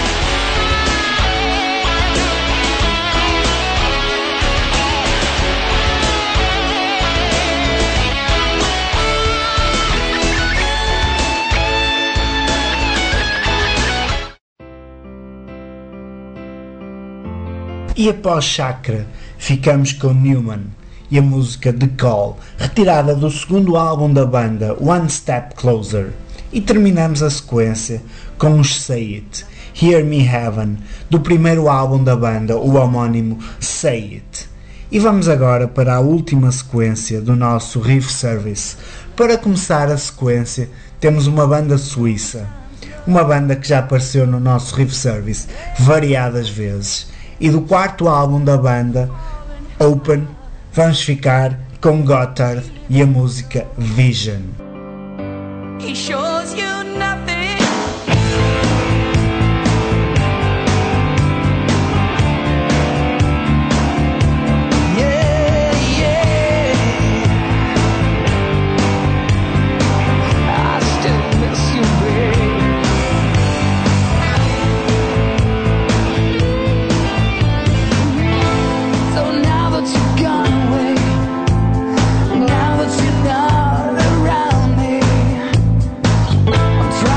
E após Chakra, ficamos com Newman e a música The Call, retirada do segundo álbum da banda, One Step Closer. E terminamos a sequência com os Say It, Hear Me Heaven, do primeiro álbum da banda, o homónimo Say It. E vamos agora para a última sequência do nosso Riff Service. Para começar a sequência, temos uma banda suíça, uma banda que já apareceu no nosso Riff Service variadas vezes. E do quarto álbum da banda, Open, vamos ficar com Gotthard e a música Vision. He shows you nothing. Yeah, yeah. I still miss you, babe. So now that you've gone away, now that you're not around me, I'm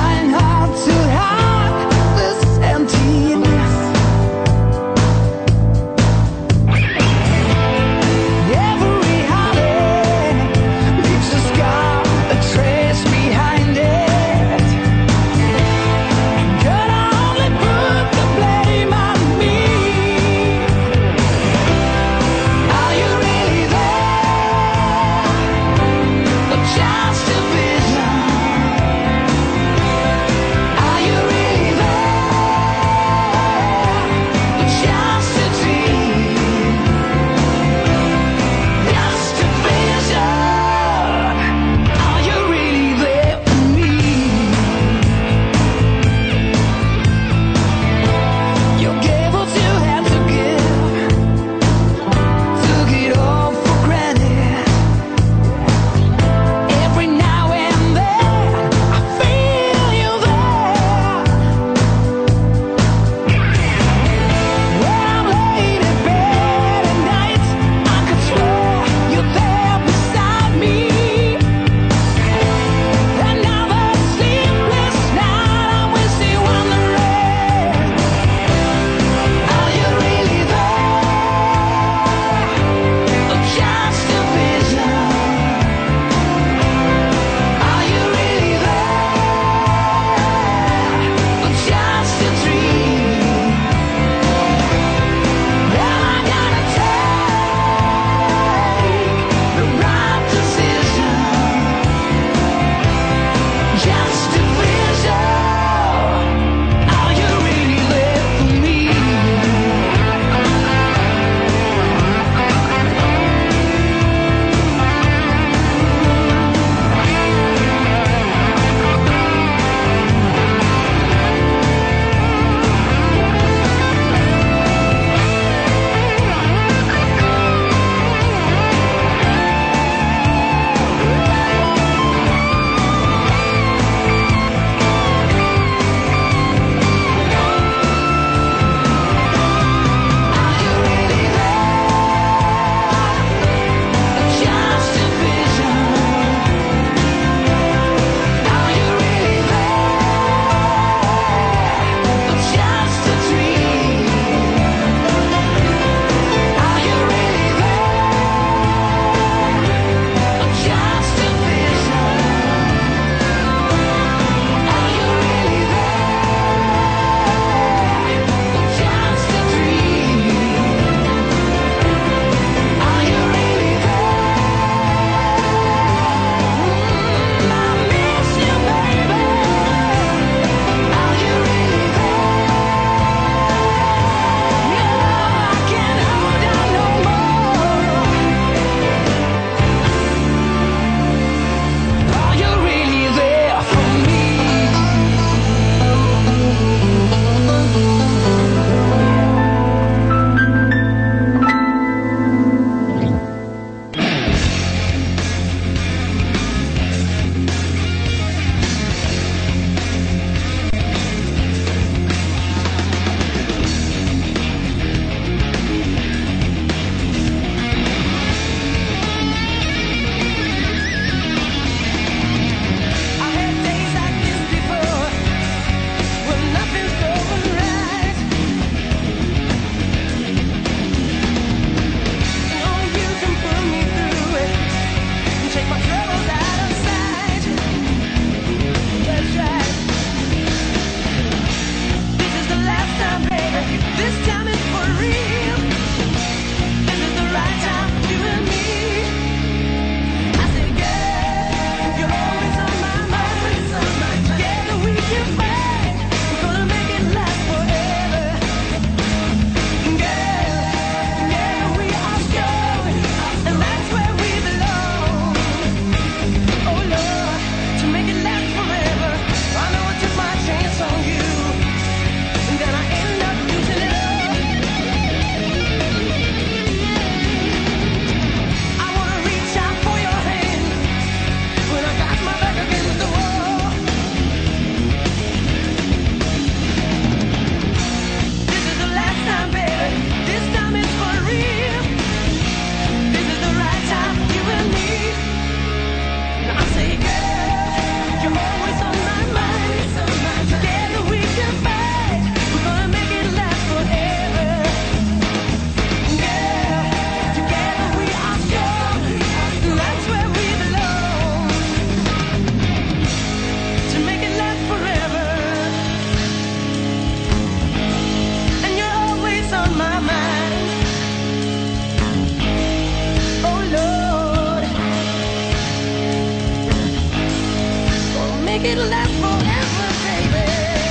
last forever, baby.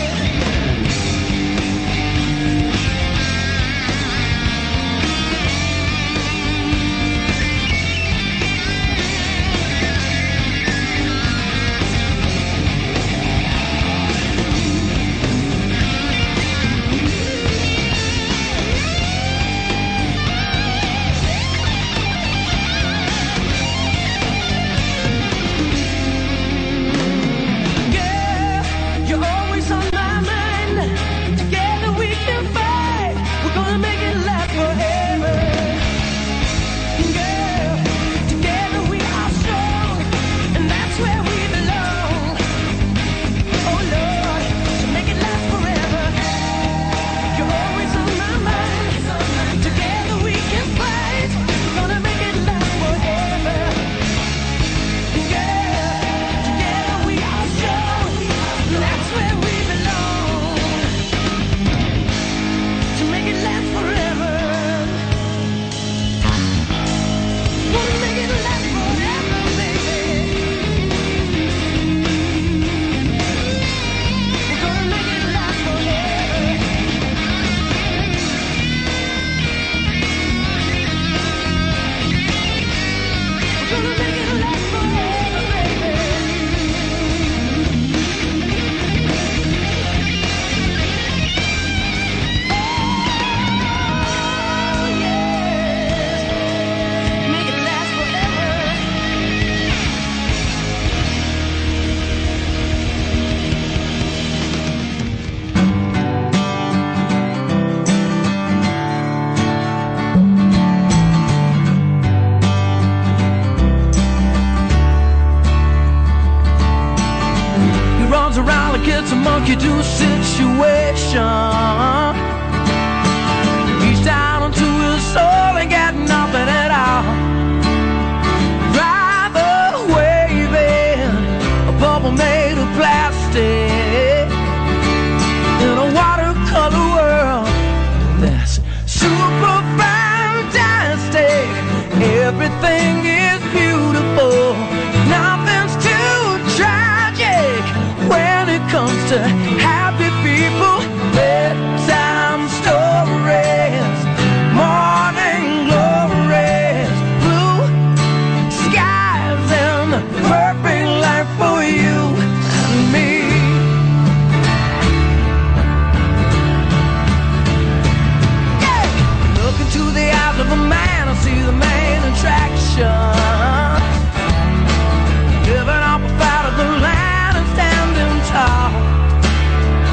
It's a monkey-do situation. He's down into his soul and got nothing at all. Driver waving a bubble made of plastic in a watercolor world that's super fantastic. Everything is beautiful. Nothing's too tragic when it comes to happy people. Bedtime stories, morning glories, blue skies and the perfect life for you and me. Yeah! Look into the eyes of a man, I see the main attraction. Living up out of the land and standing tall.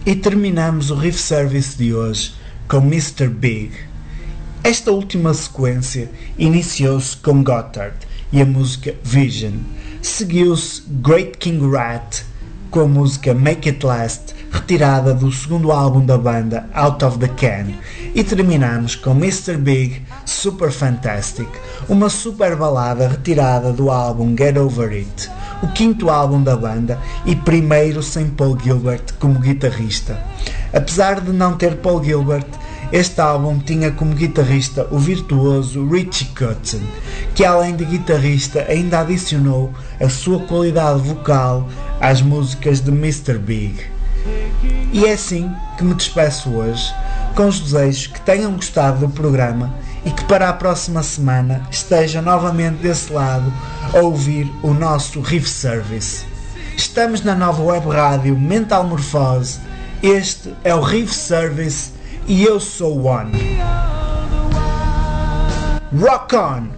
E terminamos o Riff Service de hoje com Mr. Big. Esta última sequência iniciou-se com Gotthard e a música Vision. Seguiu-se Great King Rat com a música Make It Last, retirada do segundo álbum da banda, Out of the Can. E terminamos com Mr. Big, Super Fantastic, uma super balada retirada do álbum Get Over It, o quinto álbum da banda e primeiro sem Paul Gilbert como guitarrista. Apesar de não ter Paul Gilbert, este álbum tinha como guitarrista o virtuoso Richie Kotzen, que além de guitarrista ainda adicionou a sua qualidade vocal às músicas de Mr. Big. E é assim que me despeço hoje, com os desejos que tenham gostado do programa e que para a próxima semana estejam novamente desse lado a ouvir o nosso Riff Service. Estamos na nova web rádio Mental Morfose, este é o Riff Service e eu sou o One. Rock on!